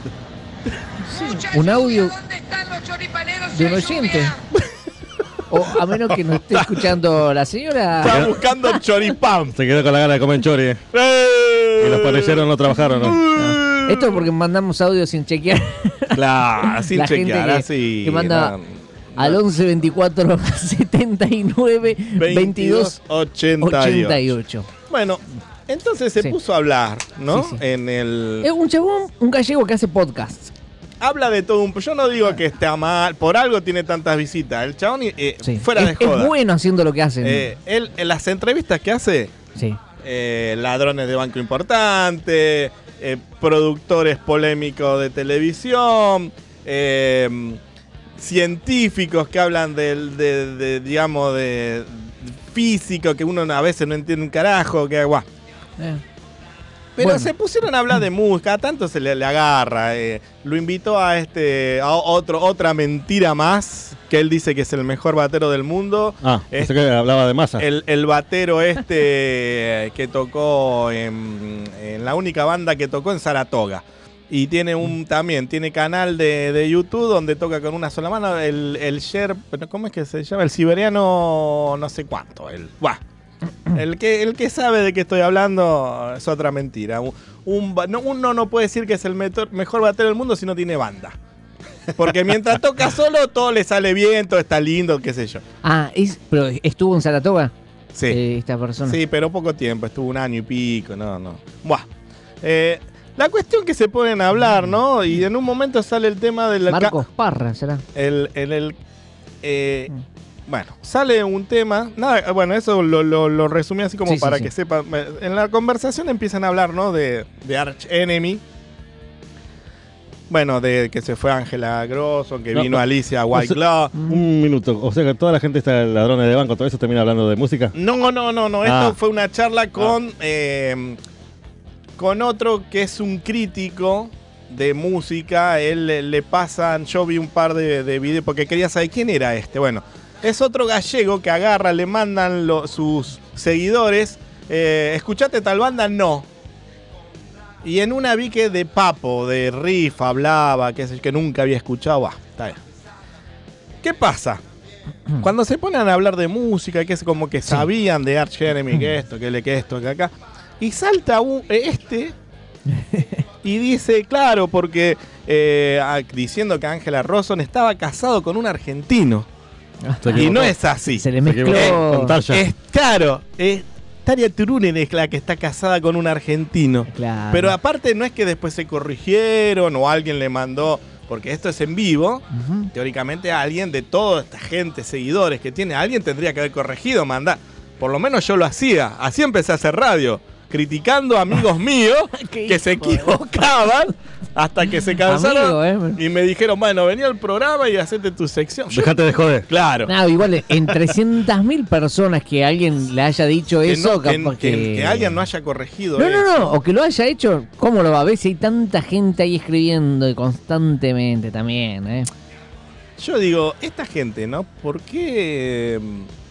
Mucha un lluvia. audio ¿Dónde están los choripaneros si de un hay oyente. lluvia? O a menos que nos esté escuchando la señora. Está buscando choripán. Se quedó con la gana de comer chori. ¡Eh! Y los parrilleros no trabajaron hoy. No. Esto es porque mandamos audio sin chequear. Claro, sin La gente chequear, que- así. que manda no, Al once veinticuatro setenta y nueve veintidós veintidós ochenta y ochenta y ocho. ocho. Bueno, Entonces se Sí. puso a hablar, ¿no? Sí, sí. En el... Es un chabón, un gallego que hace podcast. Habla de todo un... Yo no digo que esté mal, por algo tiene tantas visitas. El chabón, eh, Sí. fuera es, de joda. es bueno haciendo lo que hacen. Eh, él, en las entrevistas que hace, Sí. eh, ladrones de banco importante, eh, productores polémicos de televisión, eh, científicos que hablan del, de, de, digamos, de físico, que uno a veces no entiende un carajo, que guau. Eh. Pero Bueno. se pusieron a hablar de música, a tanto se le, le agarra. Eh, lo invitó a este a otro, otra mentira más, que él dice que es el mejor batero del mundo. Ah, Es- pensé que hablaba de masa. El, el batero este que tocó en, en la única banda que tocó en Saratoga. Y tiene un también, tiene canal de, de YouTube donde toca con una sola mano el, el Sher, ¿cómo es que se llama? El siberiano no sé cuánto. El, buah. El que, el que sabe de qué estoy hablando es otra mentira. Un, un ba- no, uno no puede decir que es el meto- mejor batero del mundo si no tiene banda. Porque mientras toca solo, todo le sale bien, todo está lindo, qué sé yo. Ah, es, pero estuvo en Saratoga. Sí. eh, esta persona. Sí, pero poco tiempo, estuvo un año y pico, no, no. Buah. Eh, la cuestión que se ponen a hablar, ¿no? Y en un momento sale el tema del... Marcos Parra, ¿será? El, el, el, eh, Mm. bueno, sale un tema, nada, bueno, eso lo, lo, lo resumí así como Sí, sí, para sí. que sepan. En la conversación empiezan a hablar, ¿no? De, de Arch Enemy. Bueno, de que se fue Ángela Grosso, que No, vino no. Alicia No White sé- Claw. Un minuto. O sea que toda la gente está ladrones de banco, todo eso termina hablando de música. No, no, no, no. Esto Ah. fue una charla con, eh, con otro que es un crítico de música. Él le, le pasan, yo vi un par de, de videos porque quería saber quién era este. Bueno, es otro gallego que agarra, le mandan lo- sus seguidores. Eh, ¿Escuchaste tal banda? No. Y en una vi que de Papo, de Riff, hablaba, que, que nunca había escuchado. Bah, está bien. ¿Qué pasa? Cuando se ponen a hablar de música, que es como que sabían de Arch Enemy, que esto, que le que esto, que acá. Y salta un, este y dice, claro, porque eh, ah, diciendo que Ángela Rosson estaba casado con un argentino. Se Y equivocó. no es así. Se le Se equivocó. mezcló. Con Tasha. Es claro, es Taria Turunen es la que está casada con un argentino. Claro. Pero aparte no es que después se corrigieron o alguien le mandó, porque esto es en vivo. Ujú. Teóricamente alguien de toda esta gente, seguidores que tiene, alguien tendría que haber corregido, mandar. Por lo menos yo lo hacía. Así empecé a hacer radio. Criticando a amigos míos Qué que se hijo de- equivocaban hasta que se cansaron. Amigo, eh. Y me dijeron, bueno, vení al programa y hacete tu sección. Yo- Dejate de joder. claro. No, igual en trescientas mil personas que alguien le haya dicho Que, eso, no- que- capaz que- que... que alguien no haya corregido No, no, eso. no, o que lo haya hecho, ¿cómo lo va a ver si hay tanta gente ahí escribiendo y constantemente también, eh? Yo digo, esta gente, ¿no? ¿Por qué?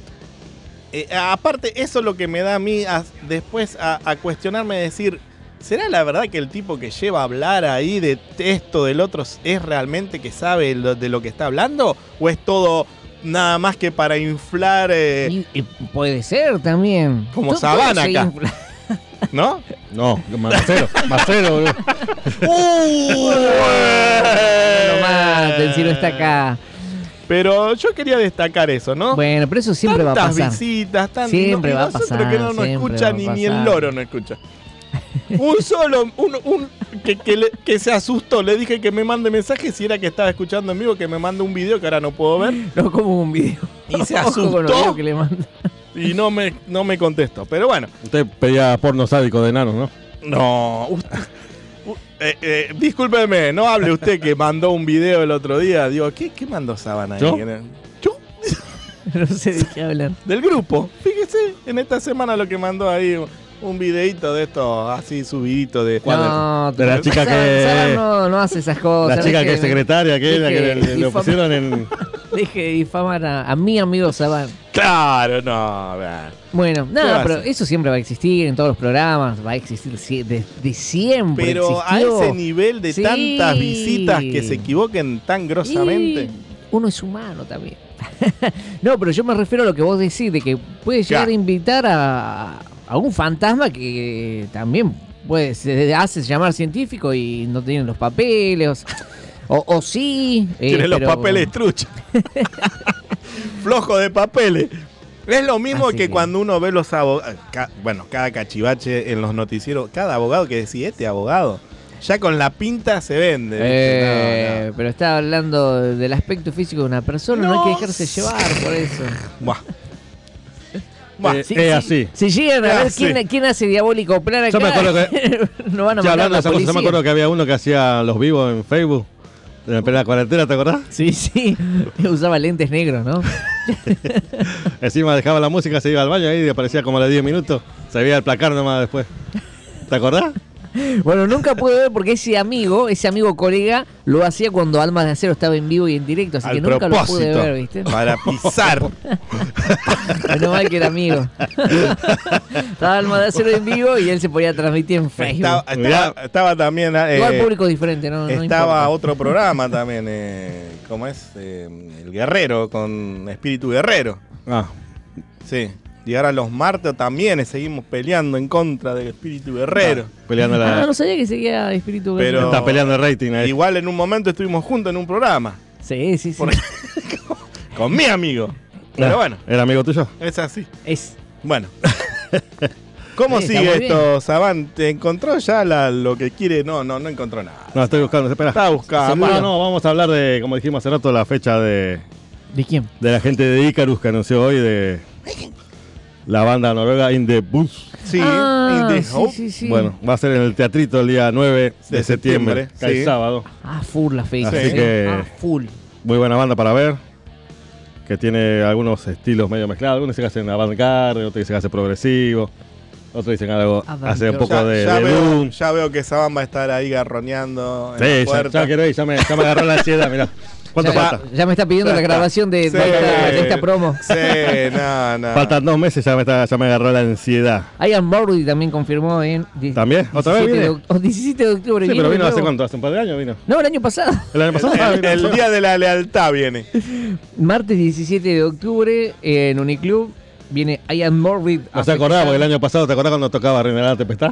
eh, aparte, eso es lo que me da a mí a- después a, a cuestionarme, decir, ¿será la verdad que el tipo que lleva a hablar ahí de esto, del otro, es realmente que sabe lo- de lo que está hablando? ¿O es todo nada más que para inflar, eh, Y, y puede ser también. Como Todo- Sabana todo se acá. infla- ¿no? No, Marcelo. Marcelo, boludo. ¡Uh! No lo maten si no está acá. Pero yo quería destacar eso, ¿no? Bueno, pero eso siempre va a Tantas pasar. visitas, tantas. Siempre y va a nosotros pasar, que no nos siempre escucha va a ni, ni el pasar. loro no escucha. Un solo, un, un que, que, le- que se asustó, le dije que me mande mensajes y era que estaba escuchando en vivo, que me mande un video que ahora no puedo ver No como un video. Y se Ojo con los asustó. videos que le manda. y no me, no me contestó. Pero bueno, Usted pedía porno sádico de enanos, ¿no? no. usted- u- eh, eh, discúlpeme, no hable usted que mandó un video el otro día. Digo, ¿qué, qué mandó Sabana ahí? ¿Yo? Yo, No sé de qué hablan. del grupo. Fíjese, en esta semana lo que mandó ahí un videito de esto así subidito de... No, De la chica Sara- que- Sara no, no hace esas cosas. La chica que deje- es secretaria, que era, que deje le, le difamar- pusieron en... Deje de difamar a, a mi amigo Saban. Claro, no, vean. Bueno, ¿Qué va nada, a pero hacer? eso siempre va a existir en todos los programas, va a existir sie- de, de siempre. Pero a existió. ese nivel de Sí. tantas visitas que se equivoquen tan grosamente. Y uno es humano también. No, pero yo me refiero a lo que vos decís, de que puede llegar Ya. a invitar a, a un fantasma que también puede, se hace llamar científico y no tiene los papeles. O, o sí. eh, Tiene los pero- papeles truchos. Flojo de papeles. Es lo mismo Así que, que- cuando uno ve los abogados, bueno, cada cachivache en los noticieros, cada abogado que decía, este abogado, ya con la pinta se vende. ¿viste? Eh, No, no. Pero está hablando del aspecto físico de una persona, no, No. hay que dejarse llevar por eso. Buah. Buah. Eh, Sí, es sí. así. Si llegan a Ah, ver sí. quién, quién hace diabólico plan acá, Yo me acuerdo no van a Ya mandar hablando a de la esa cosa, policía. yo me acuerdo que había uno que hacía los vivos en Facebook. En plena cuarentena, ¿te acordás? Sí, sí, usaba lentes negros, ¿no? Encima dejaba la música, se iba al baño ahí y aparecía como a los diez minutos. Se veía el placar nomás después. ¿Te acordás? Bueno, nunca pude ver porque ese amigo, ese amigo colega, lo hacía cuando Almas de Acero estaba en vivo y en directo, así Al que nunca lo pude propósito, ver, ¿viste? para pisar. Menos mal que era amigo. Estaba Almas de Acero en vivo y él se podía transmitir en Facebook. Estaba, estaba, estaba también. eh, Igual público diferente, ¿no? no estaba importa. otro programa también, eh, ¿cómo es? Eh, el Guerrero, con Espíritu Guerrero. Ah, Sí. Y ahora los martes también seguimos peleando en contra del Espíritu Guerrero. peleando Ah, la. no sabía que seguía Espíritu Pero- Guerrero. Está peleando el rating ahí. Igual en un momento estuvimos juntos en un programa. Sí, sí, sí. Por- con mi amigo. Pero Ah, bueno, ¿Era amigo tuyo? es así. Es. Bueno. ¿Cómo Sí, está sigue muy bien. esto, Saban? ¿Te encontró ya la- lo que quiere? No, no, no encontró nada. No, estoy buscando. Espera. Está buscando. No, no, vamos a hablar de, como dijimos hace rato, la fecha de, ¿De quién? de la gente de Icarus que anunció hoy de la banda noruega In The Booth. Sí, Ah, in the sí, Hope. sí, sí. Bueno, va a ser en el teatrito el día nueve de, De septiembre, septiembre, que es sí. sábado. Ah, full la fecha. Así ¿sí? que- Ah, full. Muy buena banda para ver. Que tiene algunos estilos medio mezclados. Algunos dicen que hacen avant-garde, otros dicen que hace progresivo. Otros dicen algo, Avant-garde. hace un poco Ya, de, ya de veo, doom. ya veo que Saban va a estar ahí garroneando en Sí, la ya, puerta. ya quiero ir, ya me, ya me agarró la ansiedad, mirá. ¿Cuánto ya, falta? ya me está pidiendo Ya la está. grabación de, de Sí. esta, de esta promo. Sí, no, no. Faltan dos meses, ya me, está, ya me agarró la ansiedad. Ian Morley también confirmó en die- ¿También? ¿Otra vez diecisiete viene? de, oc- diecisiete de octubre. Sí, viene pero de vino hace nuevo. cuánto, hace un par de años vino. No, el año pasado. El año pasado. ah, El, vino, el sí. día de la lealtad viene. Martes diecisiete de octubre en Uniclub viene Ian Morley. No se acordaba porque el año pasado, ¿te acordás cuando tocaba Reina de la Tempestad?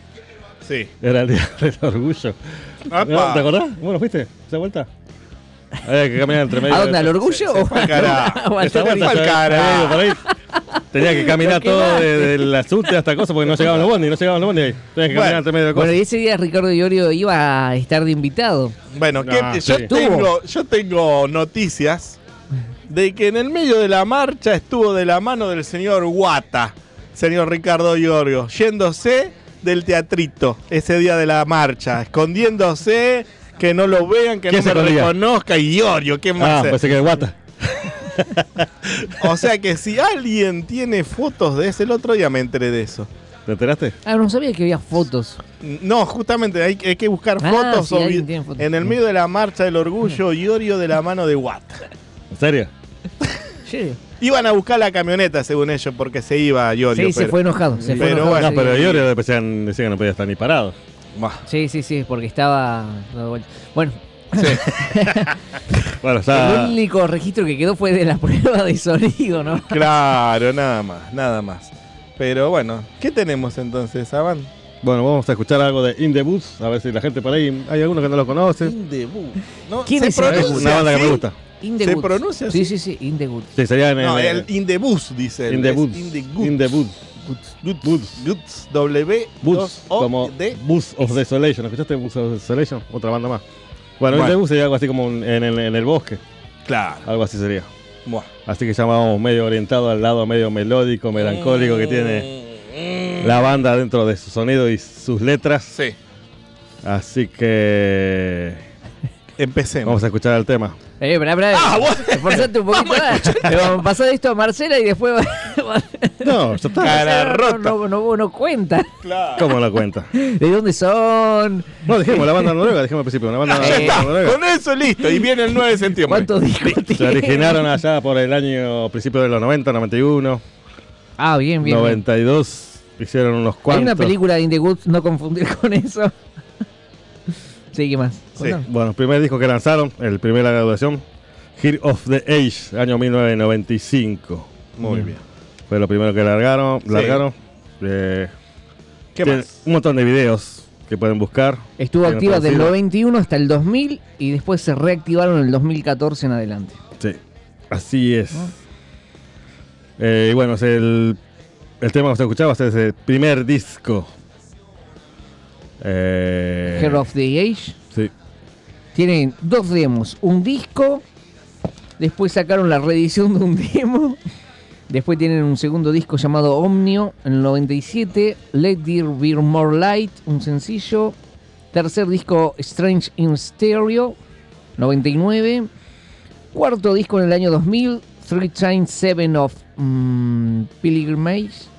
Sí. Era el día del orgullo. Apa. ¿No? ¿Te acordás? Bueno, ¿fuiste? ¿Esa vuelta? Había que caminar entre medio. ¿A dónde? ¿Al orgullo? Se fue al carajo. O al Esa Teatro vuelta, fue al ya- carajo. ya por ahí. Tenía que caminar Lo todo quemaste. desde el asunto hasta cosas porque no llegaban los bondi, no llegaban los bondi ahí. Tenía que Bueno. caminar entre medio de Bueno, cosas. y ese día Ricardo Iorio iba a estar de invitado. Bueno, ¿qué- Ah, yo, sí. tengo, yo tengo noticias de que en el medio de la marcha estuvo de la mano del señor Guata, señor Ricardo Iorio, yéndose del teatrito ese día de la marcha, escondiéndose, que no lo vean, que no ¿Quién se me escondía? reconozca. Y Iorio, ¿qué más? Ah, hacer? pensé que de guata. O sea que si alguien tiene fotos de ese, el otro día me enteré de eso. ¿Te enteraste? Ah, no sabía que había fotos. No, justamente hay, hay que buscar Ah, fotos sí, o alguien vi- tiene fotos. en el medio de la marcha del orgullo, Iorio de la mano de Guata. ¿En serio? Sí, Iban a buscar la camioneta, según ellos, porque se iba Iorio. sí se pero- fue enojado. Se fue pero enojado bueno, No, ese pero día. Iorio decían, decían que no podía estar ni parado. Buah. Sí, sí, sí, porque estaba dado vuelta. Bueno, Bueno, el ya. único registro que quedó fue de la prueba de sonido, ¿no? Claro, nada más, nada más. Pero bueno, ¿qué tenemos entonces, Saban? Bueno, vamos a escuchar algo de In The Booth, a ver si la gente por ahí, hay alguno que no lo conoce. ¿No? ¿Quién ¿Se es ese? Es pronuncia una banda que así? me gusta. In the ¿Se Woods. pronuncia Sí, así? sí, sí, In the Woods. Sí, sería en No, el. el In the Bus, dice él. In The es Booth. In the In The Booth. Goods. Goods. Goods. W. Booth, como D. Booth of Desolation. ¿Escuchaste Booth of Desolation? Otra banda más. Bueno, In Bueno. The Booth sería algo así como un- en el, en el bosque. Claro. Algo así sería. Buah. Así que ya vamos medio orientado al lado medio melódico, melancólico que tiene la banda dentro de su sonido y sus letras. Sí. Así que Empecemos. vamos a escuchar el tema. Eh, bra, bra, Ah, bueno. esforzate un poquito más. Le vamos a pasar esto a Marcela y después No, ya está. Cara no, rota. no, no, no, no cuenta. Claro. ¿Cómo lo cuenta? ¿De dónde son? No, dijimos la banda noruega, dijimos al principio, una banda Ya está. noruega. Con eso listo. Y viene el nueve de septiembre. ¿Cuántos discos Se tiene? originaron allá por el año principio de los noventa, noventa y uno, Ah, bien, bien. bien. noventa y dos, hicieron unos Hay cuantos. una película de In the Woods, no confundir con eso. Sí, ¿qué más? Sí. Contame. Bueno, el primer disco que lanzaron, el primer larga duración, Heart of the Age, año mil novecientos noventa y cinco. Muy bien. Fue lo primero que largaron. Sí. largaron. Eh, ¿Qué tiene más? un montón de videos que pueden buscar. Estuvo Bien activa del conocido. noventa y uno hasta el dos mil y después se reactivaron en el dos mil catorce en adelante. Sí, así es. Eh, y bueno, es el, el tema que usted escuchaba es el primer disco. Eh, Heart of the Age. Sí. Tienen dos demos, un disco, después sacaron la reedición de un demo, después tienen un segundo disco llamado Omnio en el noventa y siete, Let There Be More Light, un sencillo, tercer disco Strange in Stereo, noventa y nueve, cuarto disco en el año dos mil, Three Times Seven of mm, Pilgrimage,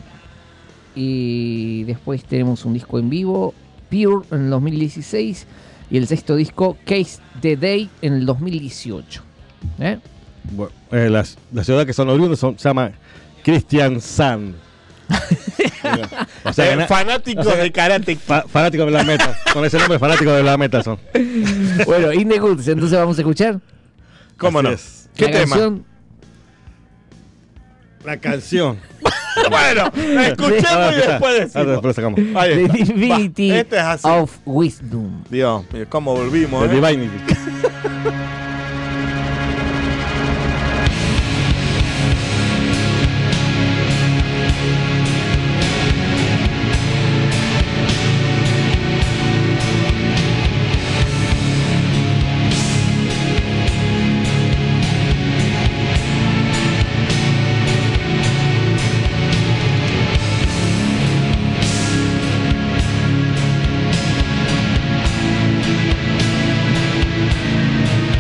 y después tenemos un disco en vivo, Pure en el dos mil dieciséis, y el sexto disco, Case the Day, en el dos mil dieciocho. ¿Eh? Bueno, eh, la, la ciudad que son oriundos son, se llama Kristiansand. O sea, Eh, na- fanáticos o sea, de karate. fa- fanáticos de la meta. Con ese nombre, fanáticos de la meta son. Bueno, In the Goods, entonces vamos a escuchar ¿Cómo Así no? es. ¿Qué la tema? canción La canción. Bueno, la escuchemos Ahora y está. después Ahora decimos. después sacamos. Ahí The está. Divinity Va, este es así. of Wisdom. Dios mío, cómo volvimos. The ¿eh? Divinity. Thank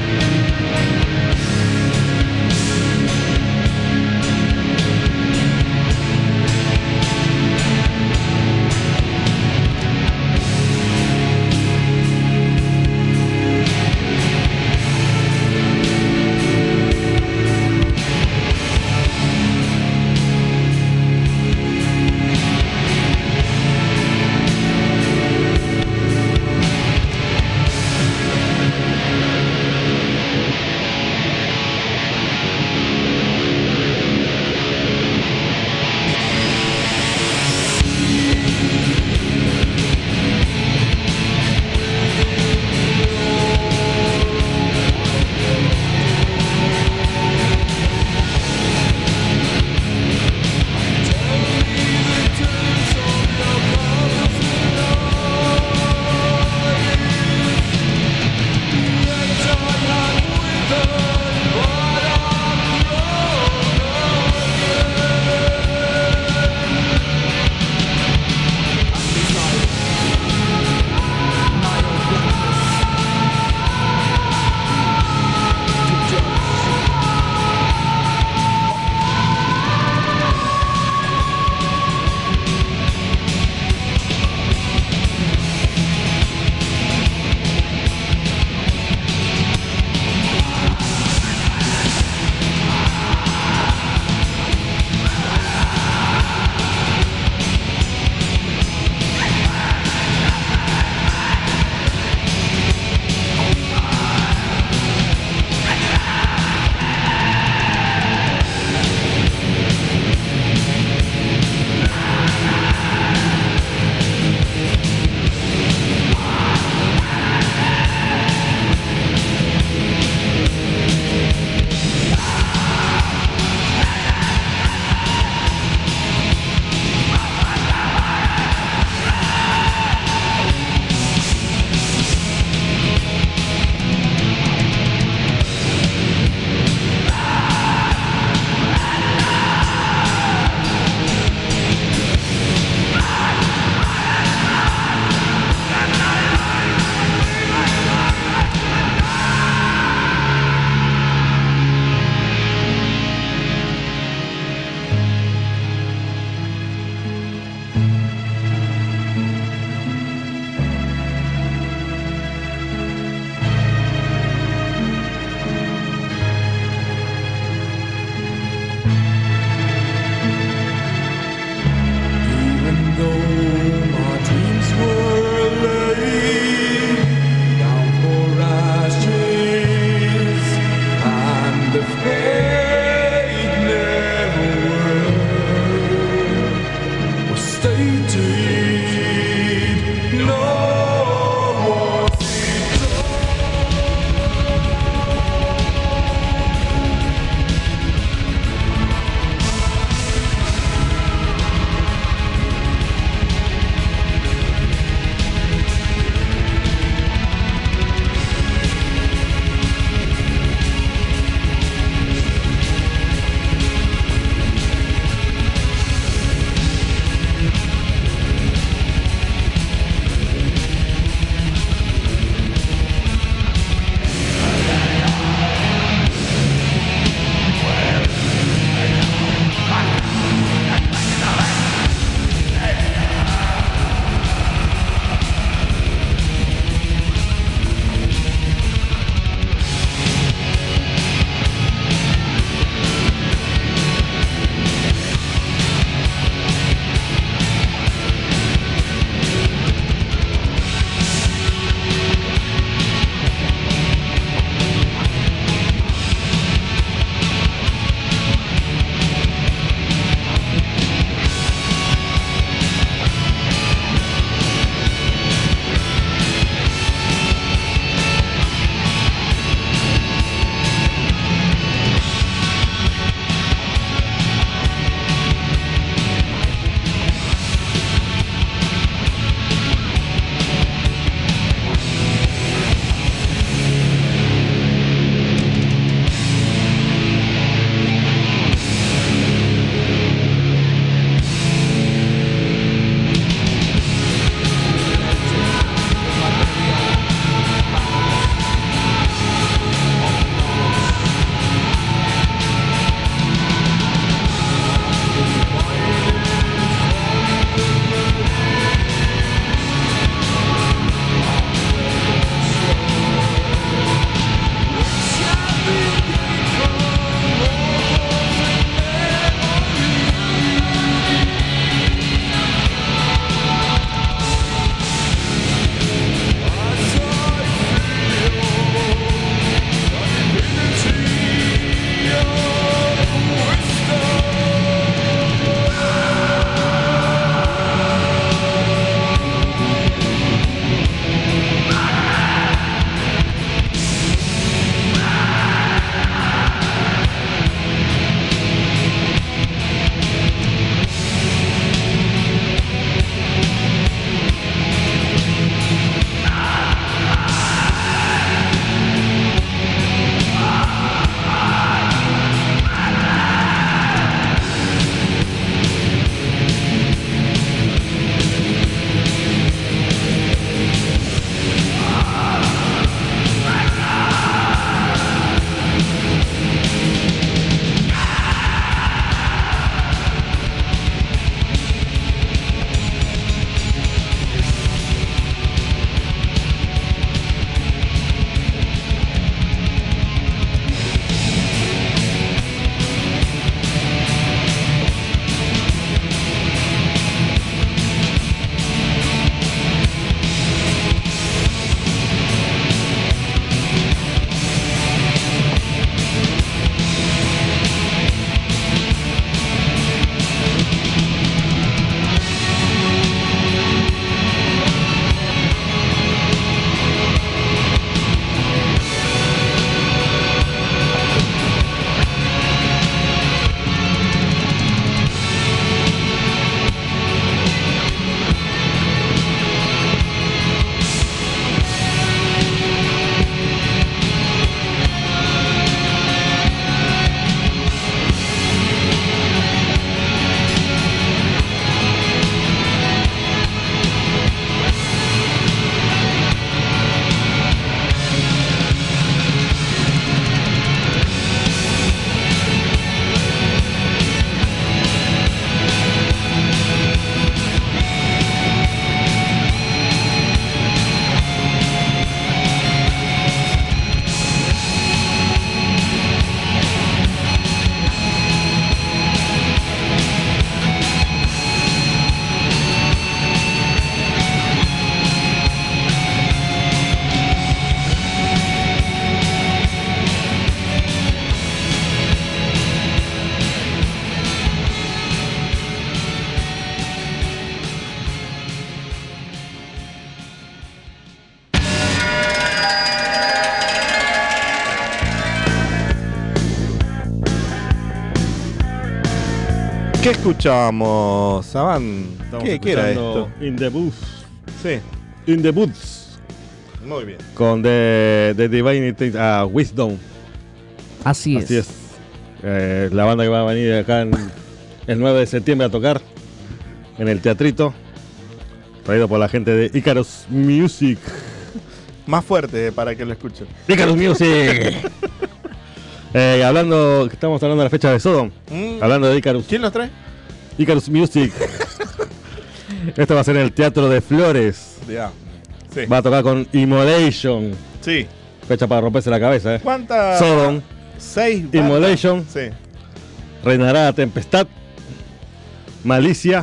¿Qué escuchábamos, Saban? Estamos ¿Qué, ¿Qué era escuchando esto? In the Booth. Sí, In the Booths. muy bien. Con The, the Divinity uh, Wisdom. Así es. Así es. Eh, la banda que va a venir acá en, el nueve de septiembre a tocar en el teatrito. Traído por la gente de Icarus Music. Más fuerte para que lo escuchen. Icarus Music. eh, hablando, estamos hablando de la fecha de Sodom. Mm. Hablando de Icarus. ¿Quién los trae? Icarus Music. Esto va a ser en el Teatro de Flores. Ya. Sí. Va a tocar con Immolation. Sí. Fecha para romperse la cabeza, ¿eh? ¿Cuántas? Sodom, Seis. bandas. Immolation, Sí. Reinará Tempestad, Malicia,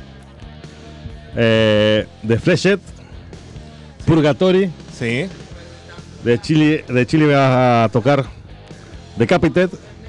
eh, The Fleshed, Purgatory. Sí. De Chile, de Chile va a tocar Decapitated.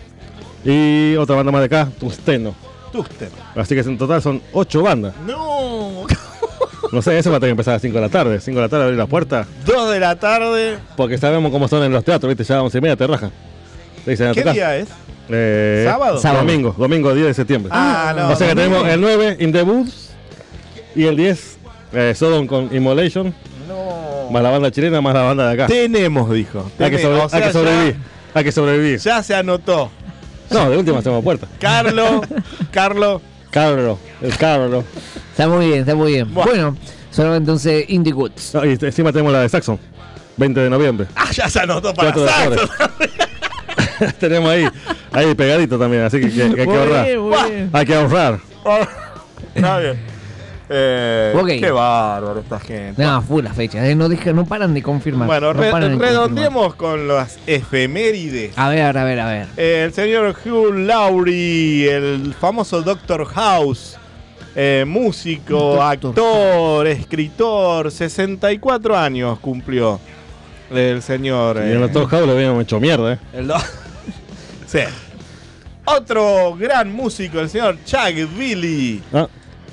Y otra banda más de acá, Tusteno. Tuster. Así que en total son ocho bandas. No. No sé, eso va a tener que empezar a las cinco de la tarde. cinco de la tarde abrir la puerta. Dos de la tarde. Porque sabemos cómo son en los teatros, ¿viste? Ya a once y media te rajan. Te dicen a ¿Qué tocar. día es? Eh, ¿Sábado? Sábado. Domingo, domingo diez de septiembre. Ah, no. o sea que domingo. tenemos el nueve, In the Booths. Y el diez, eh, Sodom con Immolation. No. Más la banda chilena, más la banda de acá. Tenemos, dijo. Hay que, Tenemos. sobre- O sea, hay que sobrevivir. Hay que sobrevivir. Ya, ya se anotó. No, de última hacemos puerta. Carlos. Carlos. Cabro, el cabro. Está muy bien, está muy bien. Buah. Bueno, solamente entonces Indie Goods. No, y encima tenemos la de Saxon. veinte de noviembre. Ah, ya se anotó para Teatro de Saxo. Flores. Tenemos ahí, ahí pegadito también, así que, que- que hay que Muy ahorrar. bien, muy bien. Hay que ahorrar. Está bien. Eh, Ok. Qué bárbaro esta gente. No, fue la fecha, eh, no, deja- no paran de confirmar. Bueno, no re- paran de redondeemos con las efemérides. confirmar. A ver, a ver, a ver. Eh, el señor Hugh Laurie, el famoso Doctor House, eh, músico, Doctor actor, escritor, sesenta y cuatro años cumplió el señor. Y eh, en los Top House le habíamos hecho mierda, eh. el do- sí. Otro gran músico, el señor Chuck Billy, Ah,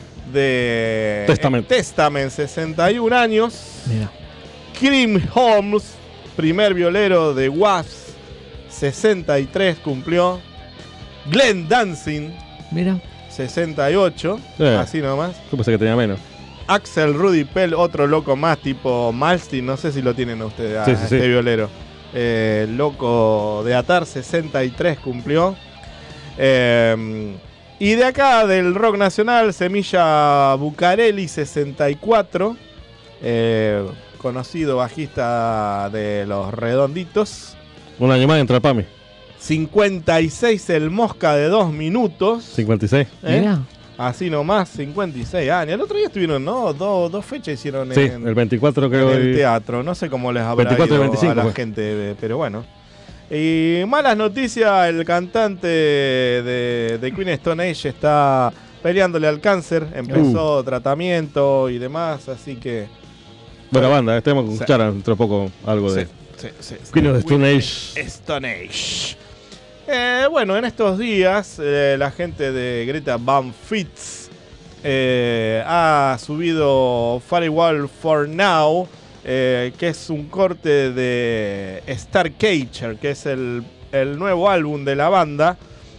de Testament. eh, Testament, sesenta y un años. Mira. Kim Holmes, primer violero de Wasp, sesenta y tres cumplió. Glenn Danzig, Mira. sesenta y ocho, Sí. así nomás. yo pensé que tenía menos. Axel Rudy Pell, otro loco más, tipo Malstein, no sé si lo tienen ustedes, a Sí, sí, este sí. violero. Eh, loco de Atar, sesenta y tres cumplió. Eh, y de acá, del rock nacional, Semilla Bucarelli, sesenta y cuatro. Eh, conocido bajista de Los Redonditos. Un año más entra Pami. cincuenta y seis el Mosca de dos minutos. cincuenta y seis. ¿eh? Mira. Así nomás, cincuenta y seis años. El otro día estuvieron, ¿no? Dos, dos fechas hicieron Sí, en, el veinticuatro en creo. el y- teatro. No sé cómo les habrá veinticuatro y ido veinticinco a la fue. gente, eh, pero bueno. Y malas noticias, el cantante de, de Queen Stone Age está peleándole al cáncer. Empezó Uh. tratamiento y demás, así que... Buena banda, eh, tenemos que Sí. escuchar dentro de poco algo de Sí, sí, sí, sí. Queen of the Stone Age. Stone Age. Eh, bueno, en estos días eh, la gente de Greta Van Fitz eh, ha subido Firewall for Now, eh, que es un corte de Starcatcher, que es el, el nuevo álbum de la banda,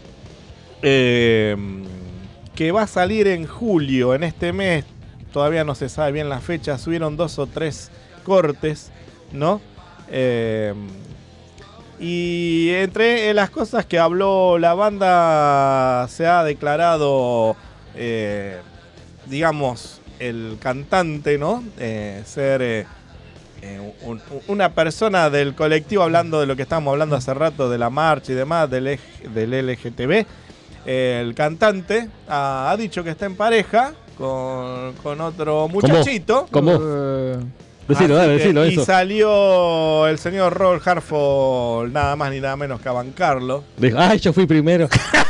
eh, que va a salir en julio, en este mes. Todavía no se sabe bien la fecha, subieron dos o tres cortes, ¿no? Eh, y entre las cosas que habló la banda, se ha declarado, eh, digamos, el cantante, ¿no? Eh, ser eh, eh, un- una persona del colectivo, hablando de lo que estábamos hablando hace rato, de la marcha y demás, del, ej- del L G T B. Eh, el cantante ha, ha dicho que está en pareja con, con otro muchachito. ¿Cómo? Eh, Decilo, Así dale, que- decilo, y eso. salió el señor Robert Hartford, nada más ni nada menos que a bancarlo. Dijo, ay, yo fui primero.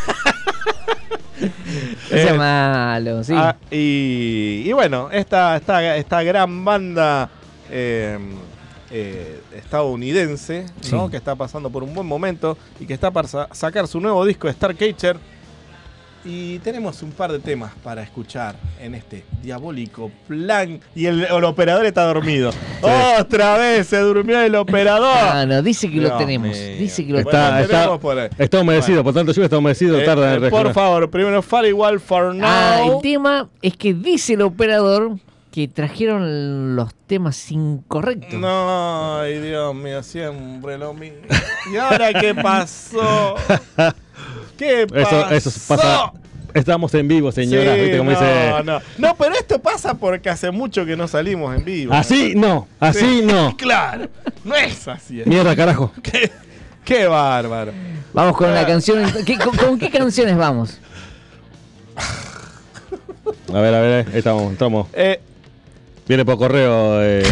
no sea Eh, malo, sí. Ah, y, y bueno, esta, esta, esta gran banda eh, eh, estadounidense, ¿no? Sí. Que está pasando por un buen momento y que está para sa- sacar su nuevo disco, Starcatcher, Y tenemos un par de temas para escuchar en este diabólico plan. Y el, el operador está dormido. ¡Otra vez se durmió el operador! Ah, no, dice que lo Dios tenemos. mío. Dice que lo Está, Bueno, está, tenemos por ahí. está humedecido, Bueno. por tanto lluvia está humedecido, Eh, tarda en eh, por reaccionar. favor, primero Fall Igual for Now. Ah, el tema es que dice el operador que trajeron los temas incorrectos. No, ay Dios mío, siempre lo mismo. ¿Y ahora qué pasó? ¿Qué pasó? Eso, eso pasa. Estamos en vivo, señora. Sí, ¿Viste cómo no, dice? no. No, pero esto pasa porque hace mucho que no salimos en vivo. Así no, así Sí, no. Claro, no es así. ¿eh? Mierda, carajo. Qué, qué bárbaro. Vamos con la Ah. canción. ¿Qué- con, con qué canciones vamos? A ver, a ver, ahí estamos, estamos. Eh, Viene por correo. Eh.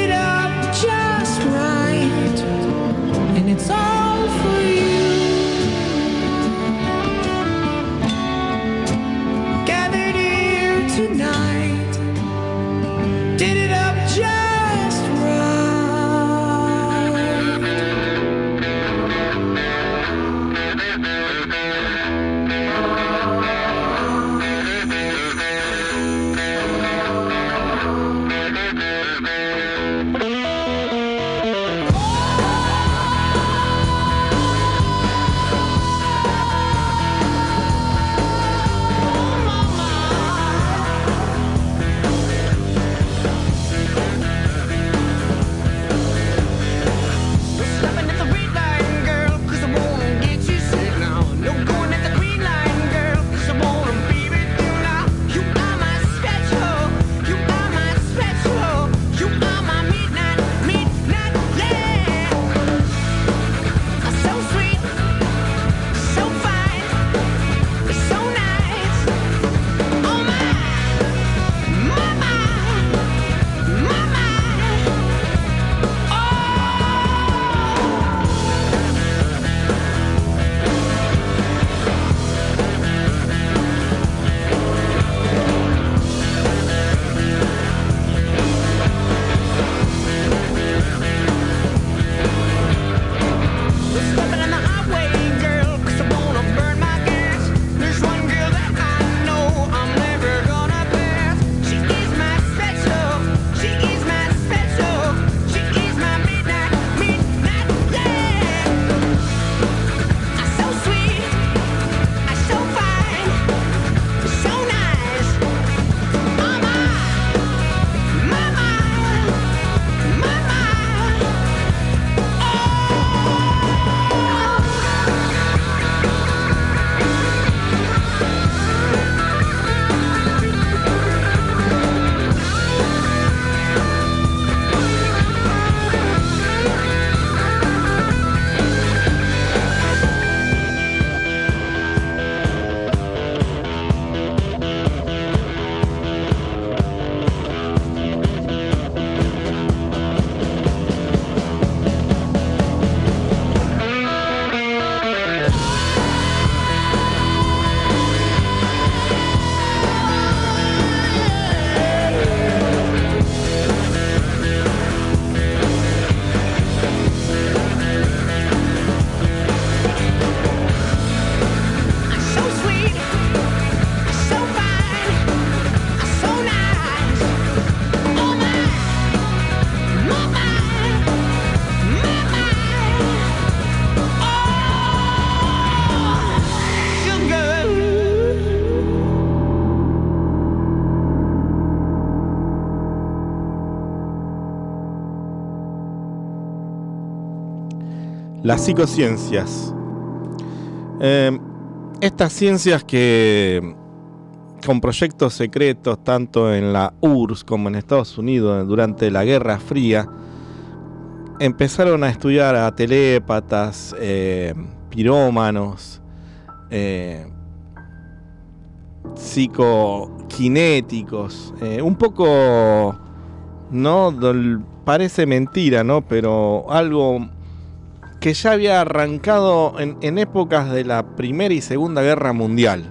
It's all for you. las psicociencias. Eh, estas ciencias que, con proyectos secretos, tanto en la U R S S como en Estados Unidos durante la Guerra Fría, empezaron a estudiar a telépatas, eh, pirómanos, eh, psicoquinéticos, eh, un poco, ¿no? Dol, parece mentira, ¿no? Pero algo que ya había arrancado en, en épocas de la Primera y Segunda Guerra Mundial.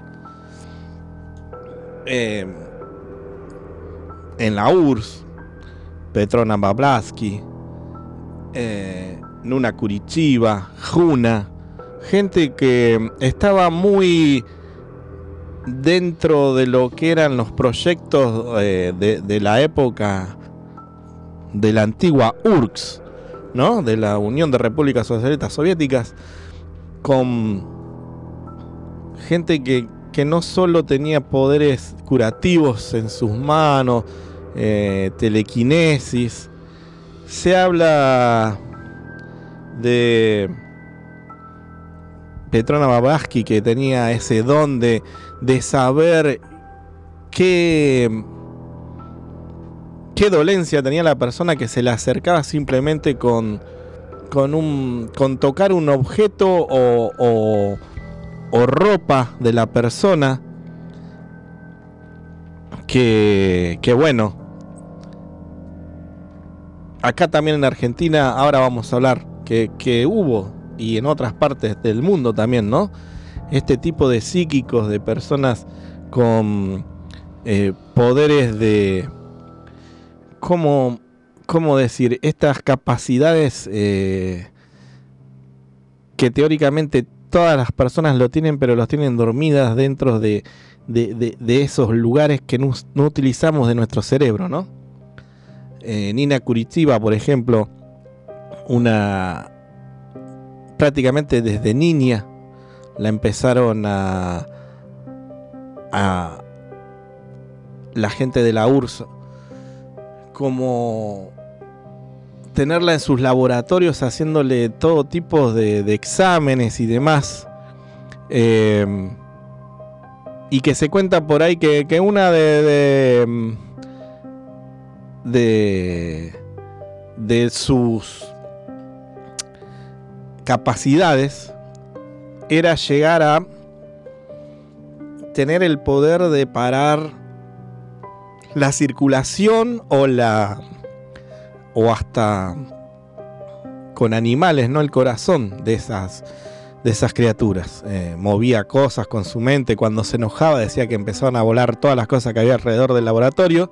Eh, en la U R S S, Petrona Blavatsky, eh, Nuna Kurichiba, Juna, gente que estaba muy dentro de lo que eran los proyectos eh, de, de la época de la antigua U R S S, ¿no? De la Unión de Repúblicas Socialistas Soviéticas, con gente que, que no solo tenía poderes curativos en sus manos, eh, telequinesis. Se habla de Petrona Blavatsky, que tenía ese don de, de saber qué qué dolencia tenía la persona que se le acercaba simplemente con con un con tocar un objeto o, o, o ropa de la persona, que, que bueno, acá también en Argentina, ahora vamos a hablar que, que hubo, y en otras partes del mundo también, ¿no? Este tipo de psíquicos, de personas con eh, poderes de, ¿cómo, cómo decir? Estas capacidades eh, que teóricamente todas las personas lo tienen, pero los tienen dormidas dentro de, de, de, de esos lugares que no, no utilizamos de nuestro cerebro, ¿no? Eh, Nina Kurichiba, por ejemplo, una prácticamente desde niña la empezaron a, a la gente de la U R S S como tenerla en sus laboratorios haciéndole todo tipo de, de exámenes y demás, eh, y que se cuenta por ahí que, que una de, de de de sus capacidades era llegar a tener el poder de parar la circulación o la o hasta con animales, ¿no? El corazón de esas de esas criaturas. Eh, movía cosas con su mente. Cuando se enojaba decía que empezaban a volar todas las cosas que había alrededor del laboratorio.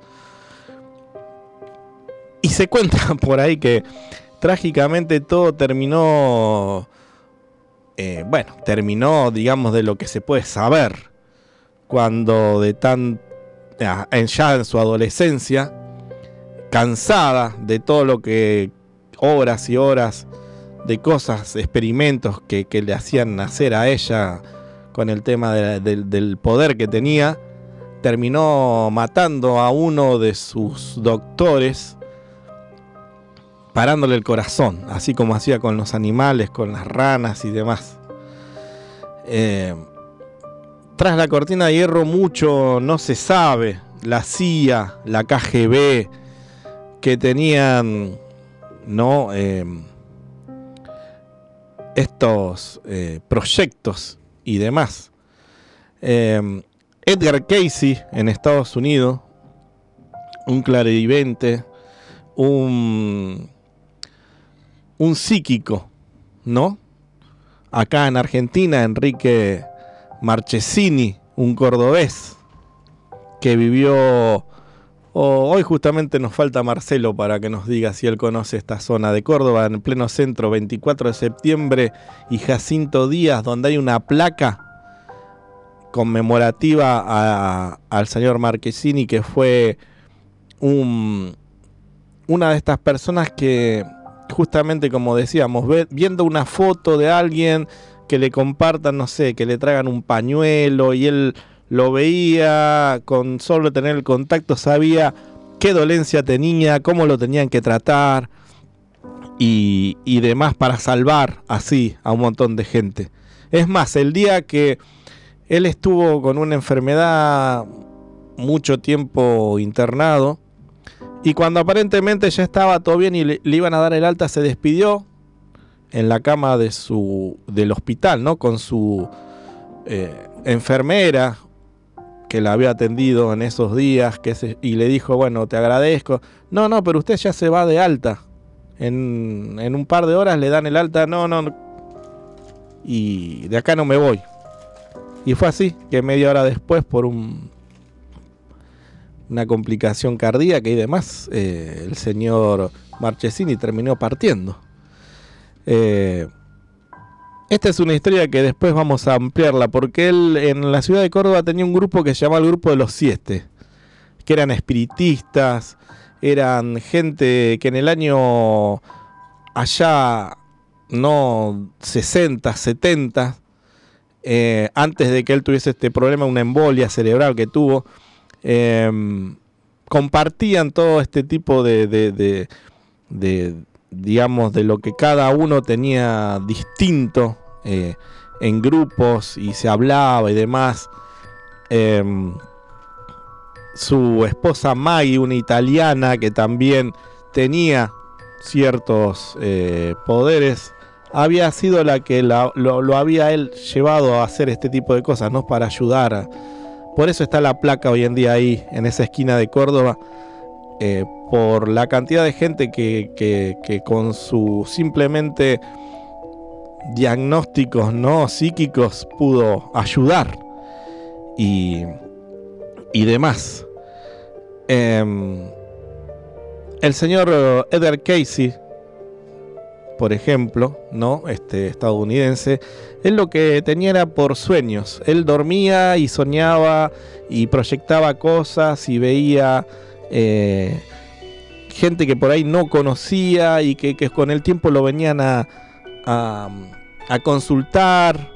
Y se cuenta por ahí que trágicamente todo terminó, eh, bueno, terminó, digamos, de lo que se puede saber, cuando de tan, ya en su adolescencia, cansada de todo lo que, horas y horas de cosas, experimentos que, que le hacían hacer a ella con el tema de, de, del poder que tenía, terminó matando a uno de sus doctores, parándole el corazón, así como hacía con los animales, con las ranas y demás. Eh, tras la cortina de hierro mucho no se sabe. La C I A, la K G B, que tenían, ¿no? Eh, estos eh, proyectos y demás. Eh, Edgar Cayce en Estados Unidos, un clarividente, un un psíquico, ¿no? Acá en Argentina, Enrique Marchesini, un cordobés que vivió, oh, hoy justamente nos falta Marcelo para que nos diga si él conoce esta zona de Córdoba, en pleno centro, veinticuatro de septiembre y Jacinto Díaz, donde hay una placa conmemorativa a, al señor Marchesini, que fue un, una de estas personas que, justamente como decíamos, ve, viendo una foto de alguien que le compartan, no sé, que le traigan un pañuelo, y él lo veía, con solo tener el contacto sabía qué dolencia tenía, cómo lo tenían que tratar, y, y demás para salvar así a un montón de gente. Es más, el día que él estuvo con una enfermedad mucho tiempo internado, y cuando aparentemente ya estaba todo bien y le, le iban a dar el alta, se despidió en la cama de su, del hospital, ¿no? Con su eh, enfermera que la había atendido en esos días, que se, y le dijo, bueno, te agradezco. No, no, pero usted ya se va de alta. En, en un par de horas le dan el alta. No, no, no. Y de acá no me voy. Y fue así, que media hora después, por un, una complicación cardíaca y demás, eh, el señor Marchesini terminó partiendo. Eh, esta es una historia que después vamos a ampliarla, porque él en la ciudad de Córdoba tenía un grupo que se llamaba el Grupo de los Siete, que eran espiritistas, eran gente que en el año allá, no sesenta, setenta, eh, antes de que él tuviese este problema, una embolia cerebral que tuvo, eh, compartían todo este tipo de, de, de, de, digamos, de lo que cada uno tenía distinto eh, en grupos y se hablaba y demás. Eh, su esposa Maggie, una italiana que también tenía ciertos eh, poderes, había sido la que la, lo, lo había él llevado a hacer este tipo de cosas, ¿no? Para ayudar a, por eso está la placa hoy en día ahí, en esa esquina de Córdoba, eh, por la cantidad de gente que, que, que con su simplemente diagnósticos no psíquicos pudo ayudar y, y demás. Eh, el señor Edgar Cayce, por ejemplo, ¿no? Este estadounidense, él lo que tenía era por sueños. Él dormía y soñaba y proyectaba cosas y veía eh, gente que por ahí no conocía y que, que con el tiempo lo venían a, a, a consultar.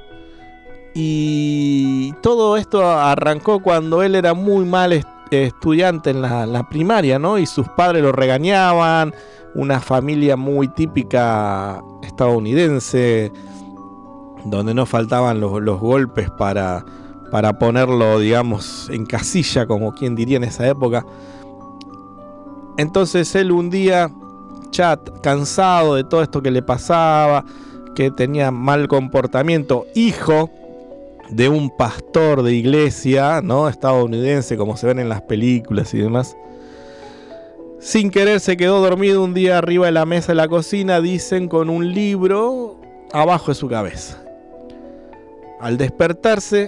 Y todo esto arrancó cuando él era muy mal est- estudiante en la, la primaria, ¿no? Y sus padres lo regañaban. Una familia muy típica estadounidense, donde no faltaban los, los golpes para, para ponerlo, digamos, en casilla, como quien diría en esa época. Entonces él un día, ya cansado de todo esto que le pasaba, que tenía mal comportamiento, hijo de un pastor de iglesia, ¿no? Estadounidense, como se ven en las películas y demás, sin querer se quedó dormido un día arriba de la mesa de la cocina, dicen, con un libro abajo de su cabeza. Al despertarse,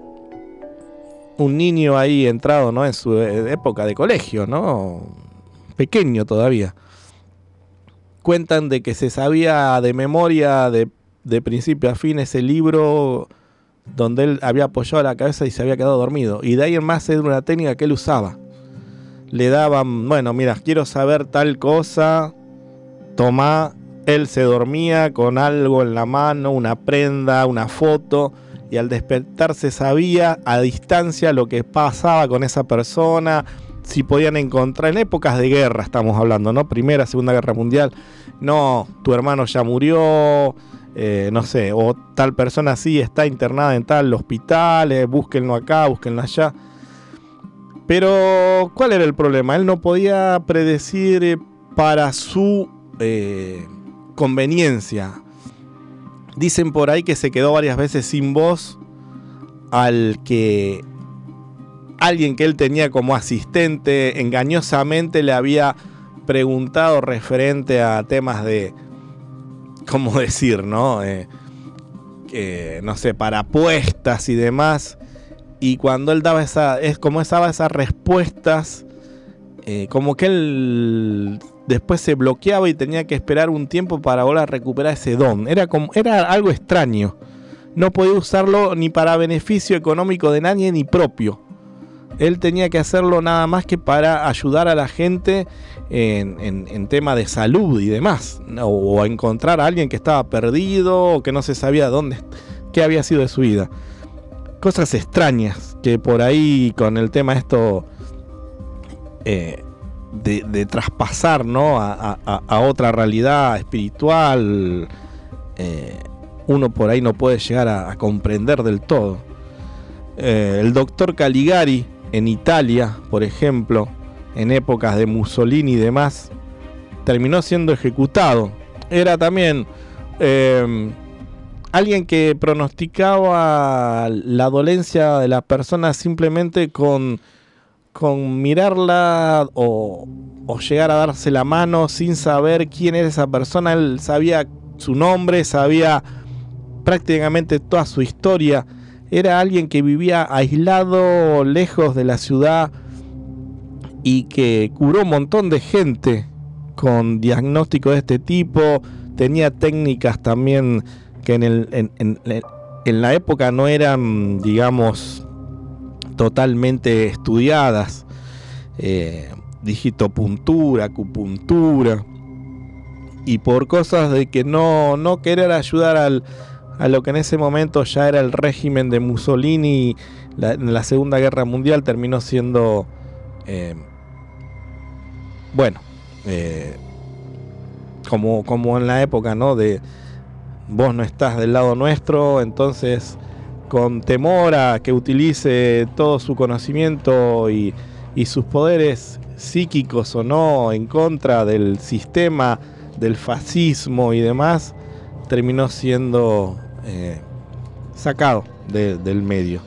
un niño ahí entrado, ¿no? En su época de colegio, ¿no? Pequeño todavía. Cuentan de que se sabía de memoria, de, de principio a fin, ese libro donde él había apoyado la cabeza y se había quedado dormido. Y de ahí en más era una técnica que él usaba. Le daban, bueno, mira, quiero saber tal cosa, toma. Él se dormía con algo en la mano, una prenda, una foto, y al despertarse sabía a distancia lo que pasaba con esa persona, si podían encontrar, en épocas de guerra estamos hablando, ¿no? Primera, Segunda Guerra Mundial, no, tu hermano ya murió, eh, no sé, o tal persona sí está internada en tal hospital, eh, búsquenlo acá, búsquenlo allá. Pero, ¿cuál era el problema? Él no podía predecir eh, para su eh, conveniencia. Dicen por ahí que se quedó varias veces sin voz al que alguien que él tenía como asistente engañosamente le había preguntado referente a temas de, ¿cómo decir, no? Eh, eh, no sé, para apuestas y demás. Y cuando él daba esa, es como daba esas respuestas, eh, como que él después se bloqueaba y tenía que esperar un tiempo para volver a recuperar ese don. Era como, era algo extraño. No podía usarlo ni para beneficio económico de nadie ni propio. Él tenía que hacerlo nada más que para ayudar a la gente en, en, en tema de salud y demás, o, o encontrar a alguien que estaba perdido o que no se sabía dónde, qué había sido de su vida. Cosas extrañas que por ahí con el tema esto eh, de, de traspasar, ¿no? a, a, a otra realidad espiritual, eh, uno por ahí no puede llegar a, a comprender del todo. Eh, el doctor Caligari en Italia, por ejemplo, en épocas de Mussolini y demás, terminó siendo ejecutado. Era también eh, alguien que pronosticaba la dolencia de la persona simplemente con, con mirarla o, o llegar a darse la mano sin saber quién era esa persona. Él sabía su nombre, sabía prácticamente toda su historia. Era alguien que vivía aislado, lejos de la ciudad, y que curó un montón de gente con diagnóstico de este tipo. Tenía técnicas también que en, el, en, en, en la época no eran, digamos, totalmente estudiadas. Eh, digitopuntura, acupuntura, y por cosas de que no, no querer ayudar al, a lo que en ese momento ya era el régimen de Mussolini, la, en la Segunda Guerra Mundial, terminó siendo eh, bueno, eh, como, como en la época, ¿no? De vos no estás del lado nuestro, entonces con temor a que utilice todo su conocimiento y, y sus poderes psíquicos o no en contra del sistema, del fascismo y demás, terminó siendo eh, sacado de, del medio.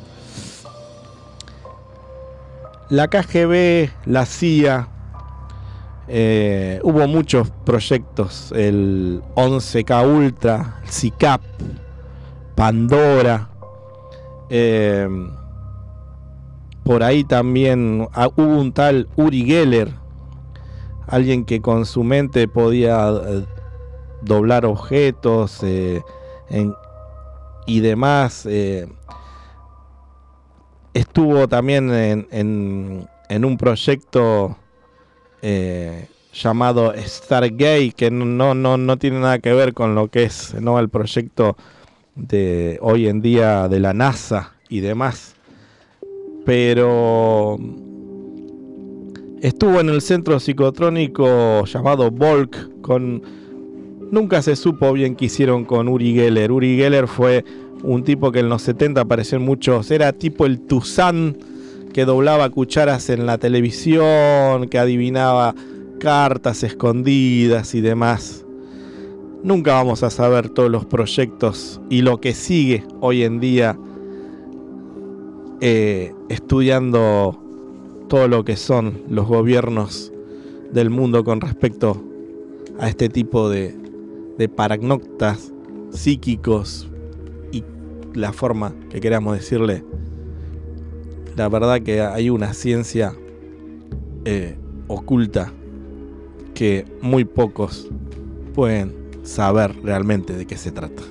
La K G B, la C I A, eh, hubo muchos proyectos, el once K Ultra, el C I C A P, Pandora, eh, por ahí también ah, hubo un tal Uri Geller, alguien que con su mente podía eh, doblar objetos eh, en, y demás. Eh, estuvo también en, en, en un proyecto eh, llamado Stargate, que no, no, no tiene nada que ver con lo que es, ¿no?, el proyecto de hoy en día de la NASA y demás. Pero estuvo en el centro psicotrónico llamado Volk. Con nunca se supo bien qué hicieron con Uri Geller. Uri Geller fue un tipo que en los setenta apareció en muchos, era tipo el Tuzán, que doblaba cucharas en la televisión, que adivinaba cartas escondidas y demás. Nunca vamos a saber todos los proyectos y lo que sigue hoy en día, eh, estudiando todo lo que son los gobiernos del mundo con respecto a este tipo de, de paragnoctas psíquicos y la forma que queramos decirle. La verdad que hay una ciencia eh, oculta que muy pocos pueden saber realmente de qué se trata.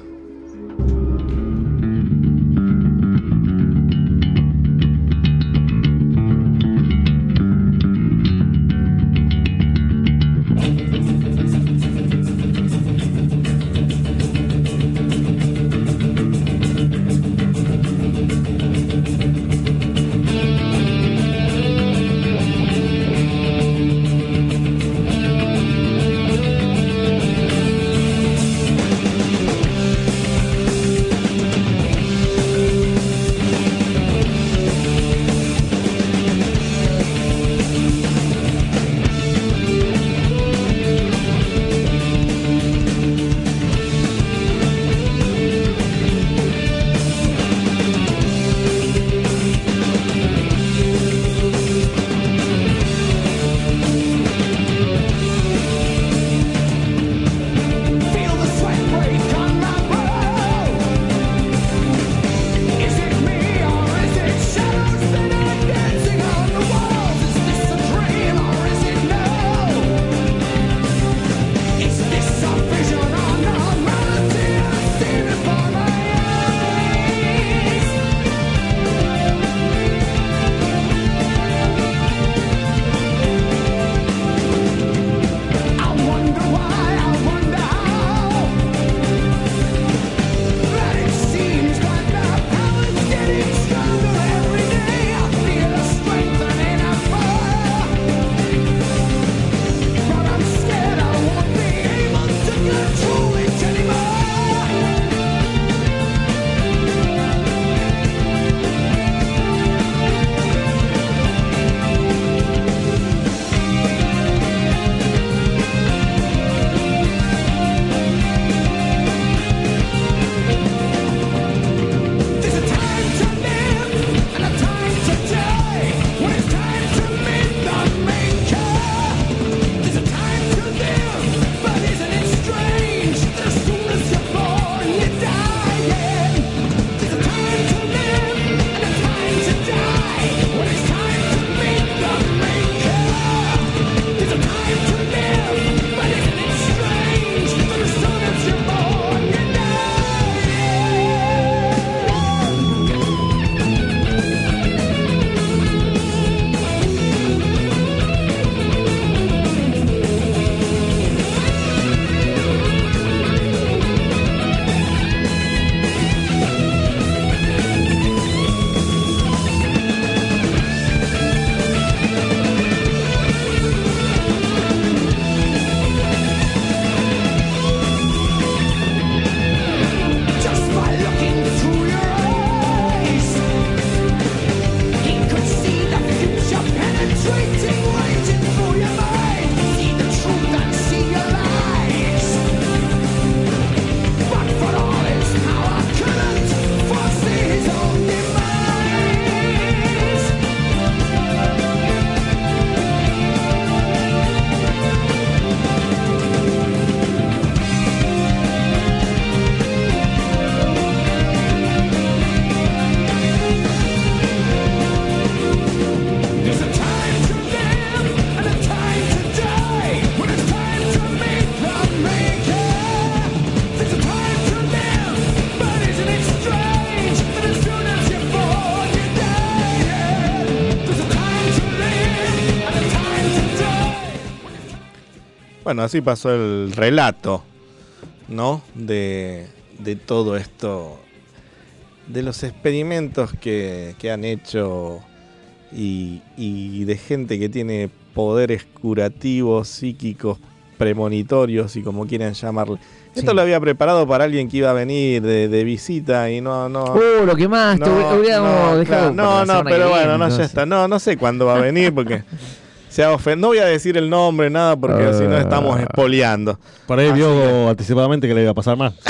Bueno, así pasó el relato, ¿no? De, de todo esto, de los experimentos que, que han hecho y, y de gente que tiene poderes curativos, psíquicos, premonitorios y como quieran llamarlo. Sí. Esto lo había preparado para alguien que iba a venir de, de visita y no... no Uh, lo que más, te no, hubiéramos no, dejado. claro, para no, la no, semana que pero viene, bueno, no, ya entonces. está. No, no sé cuándo va a venir porque se ha ofen- no voy a decir el nombre, nada, porque Ah. si no estamos espoleando. Por ahí Así vio anticipadamente que le iba a pasar mal.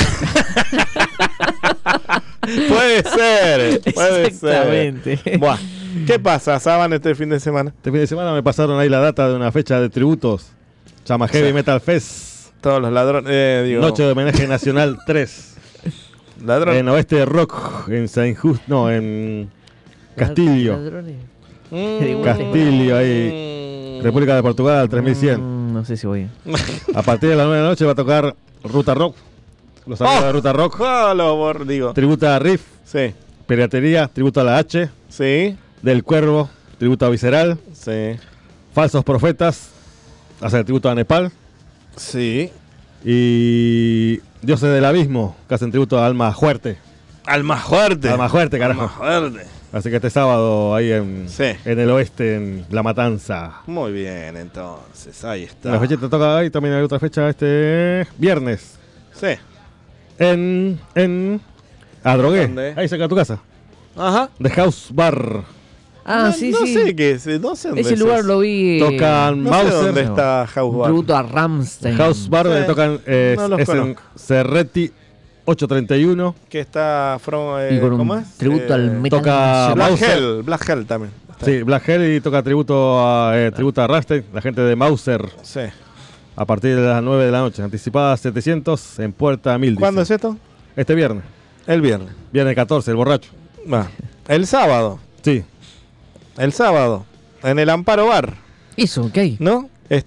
Puede ser, puede ser. Exactamente. Buah. ¿Qué pasa, Saban, este fin de semana? Este fin de semana me pasaron ahí la data de una fecha de tributos. Se llama Heavy Sí. Metal Fest. Todos los ladrones, eh, digo, Noche de homenaje nacional tres. ladrones. En Oeste Rock, en Saint Just, no, en Castillo. Ladrones. Mm. Castillo, ahí. República de Portugal, tres mil cien. Mm, no sé si voy. A partir de las nueve de la noche va a tocar Ruta Rock. Los amigos Oh. de Ruta Rock. Oh, lo bor- digo. Tributa a Riff, Sí, Piratería, tributo a la H. sí, Del Cuervo, tributo a Visceral. sí, Falsos Profetas, hace el tributo a Nepal. sí. Y Dioses del Abismo, que hacen tributo a Alma Fuerte. Alma fuerte. Alma Fuerte, carajo. Alma fuerte. Así que este sábado ahí en, Sí. en el oeste, en La Matanza. Muy bien, entonces, ahí está. La fecha te toca ahí, también hay otra fecha este viernes. Sí. En. en. Adrogué. ¿Dónde? Ahí cerca de tu casa. Ajá. The House Bar. Ah, no, sí, no sí. sé qué es, no sé dónde Ese es lugar eso. lo vi. Tocan No sé Mauser. dónde está House Un Bar. tributo a Rammstein. House Bar, Sí. donde tocan. eh, No los es en conozco. Cerretti ochocientos treinta y uno. Que está from, eh, Y con ¿cómo un es? tributo Eh, al metal. toca nacional. Black Mauser. Hell, Black Hell también. Está. Sí, Black Hell y toca tributo a, eh, tributo a Rammstein, la gente de Mauser. Sí. A partir de las nueve de la noche. Anticipada setecientos, en puerta mil. ¿Cuándo dice. es esto? Este viernes. El viernes. Viernes catorce, el borracho. Va. El sábado. Sí. El sábado. En el Amparo Bar, Eso, ¿qué hay? ¿no?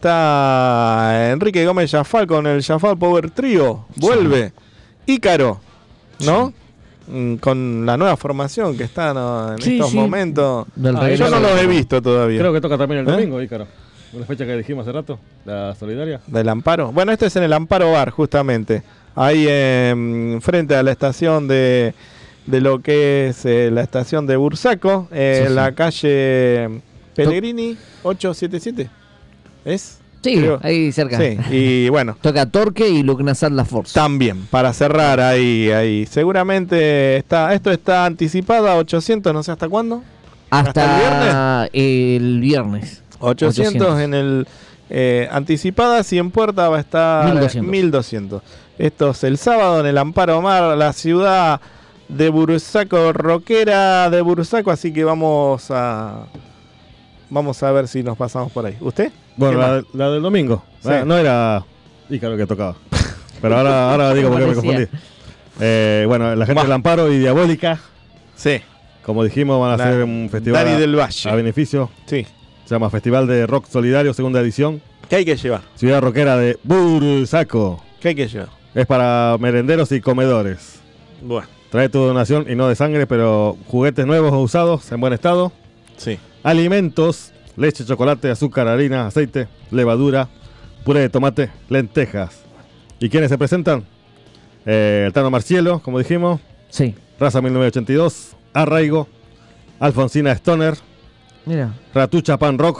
Está Enrique Gómez Jafal con el Jafal Power Trio. Vuelve. Ícaro, ¿no? Mm, Con la nueva formación que está, ¿no? En Sí, estos sí. momentos. Del Ah, Yo regreso. no los he visto todavía. Creo que toca también el ¿Eh? domingo, Ícaro. Una fecha que dijimos hace rato, la solidaria. Del Amparo. Bueno, este es en el Amparo Bar, justamente. Ahí eh, frente a la estación de, de lo que es eh, la estación de Bursaco, eh, Sí, sí. la calle Pellegrini ochocientos setenta y siete. ¿Es? Sí, Creo. ahí cerca. Sí, y bueno, Toca Torque y Lugnasad La Force. también, para cerrar ahí, ahí. Seguramente está, esto está anticipado a ochocientos, no sé hasta cuándo. Hasta el viernes. ochocientos, ochocientos. en el eh, anticipadas y en puerta va a estar mil doscientos. mil doscientos. Esto es el sábado en el Amparo Mar, la ciudad de Bursaco, rockera de Bursaco, así que vamos a vamos a ver si nos pasamos por ahí. ¿Usted? Bueno, ¿Qué la, más? la del domingo. Sí. Ah, no era Ícaro que tocaba. Pero ahora, ahora digo por qué me Parecía. confundí. Eh, bueno, la gente Buah. del Amparo y Diabólica, Sí, como dijimos, van a La- hacer un festival Dani a, del a Valle. beneficio. Sí. Se llama Festival de Rock Solidario, segunda edición. ¿Qué hay que llevar? Ciudad rockera de Bursaco. ¿Qué hay que llevar? Es para merenderos y comedores. Bueno, Trae tu donación y no de sangre, pero juguetes nuevos o usados en buen estado. sí. Alimentos, leche, chocolate, azúcar, harina, aceite, levadura, puré de tomate, lentejas. ¿Y quiénes se presentan? Eh, el Tano Marcielo, como dijimos, Sí, Raza mil novecientos ochenta y dos, Arraigo, Alfonsina Stoner, mira. Ratucha Pan Rock,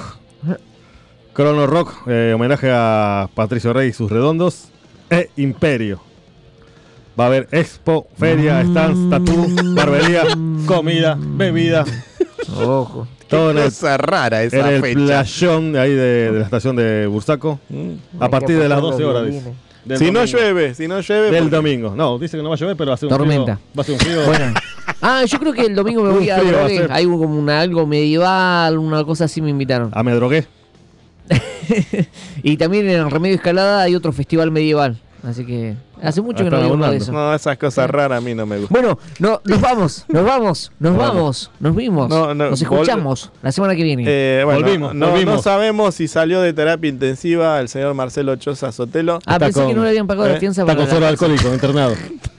Crono Rock, eh, homenaje a Patricio Rey y sus redondos, e Imperio. Va a haber expo, feria, stands, tatú, barbería, comida, bebida, Ojo. todo en el, Cosa rara en esa el fecha. playón de ahí de, de la estación de Bursaco, Mm. a partir de las doce horas. dice. Del Si no domingo. llueve, si no llueve. Del porque- domingo. No, dice que no va a llover, pero va a ser un Tormenta. frío. Va a ser un frío. Bueno. Ah, yo creo que el domingo me voy a Un frío va a Drogué. ser. Hay un- como una, algo medieval, una cosa así me invitaron. Ah, me drogué. Y también en Remedio Escalada hay otro festival medieval. Así que hace mucho Ah, que no están veo uno de abundando. esos. No, esas cosas raras a mí no me gustan. Bueno, no, nos vamos, nos vamos, nos Bueno. vamos, nos vimos, No, no, nos escuchamos la semana que viene. Eh, bueno, Volvimos, no, volvimos. no sabemos si salió de terapia intensiva el señor Marcelo Choza Sotelo. ah, está pensé con- que no le habían pagado eh, la fianza Está para con la- solo alcohólico, internado.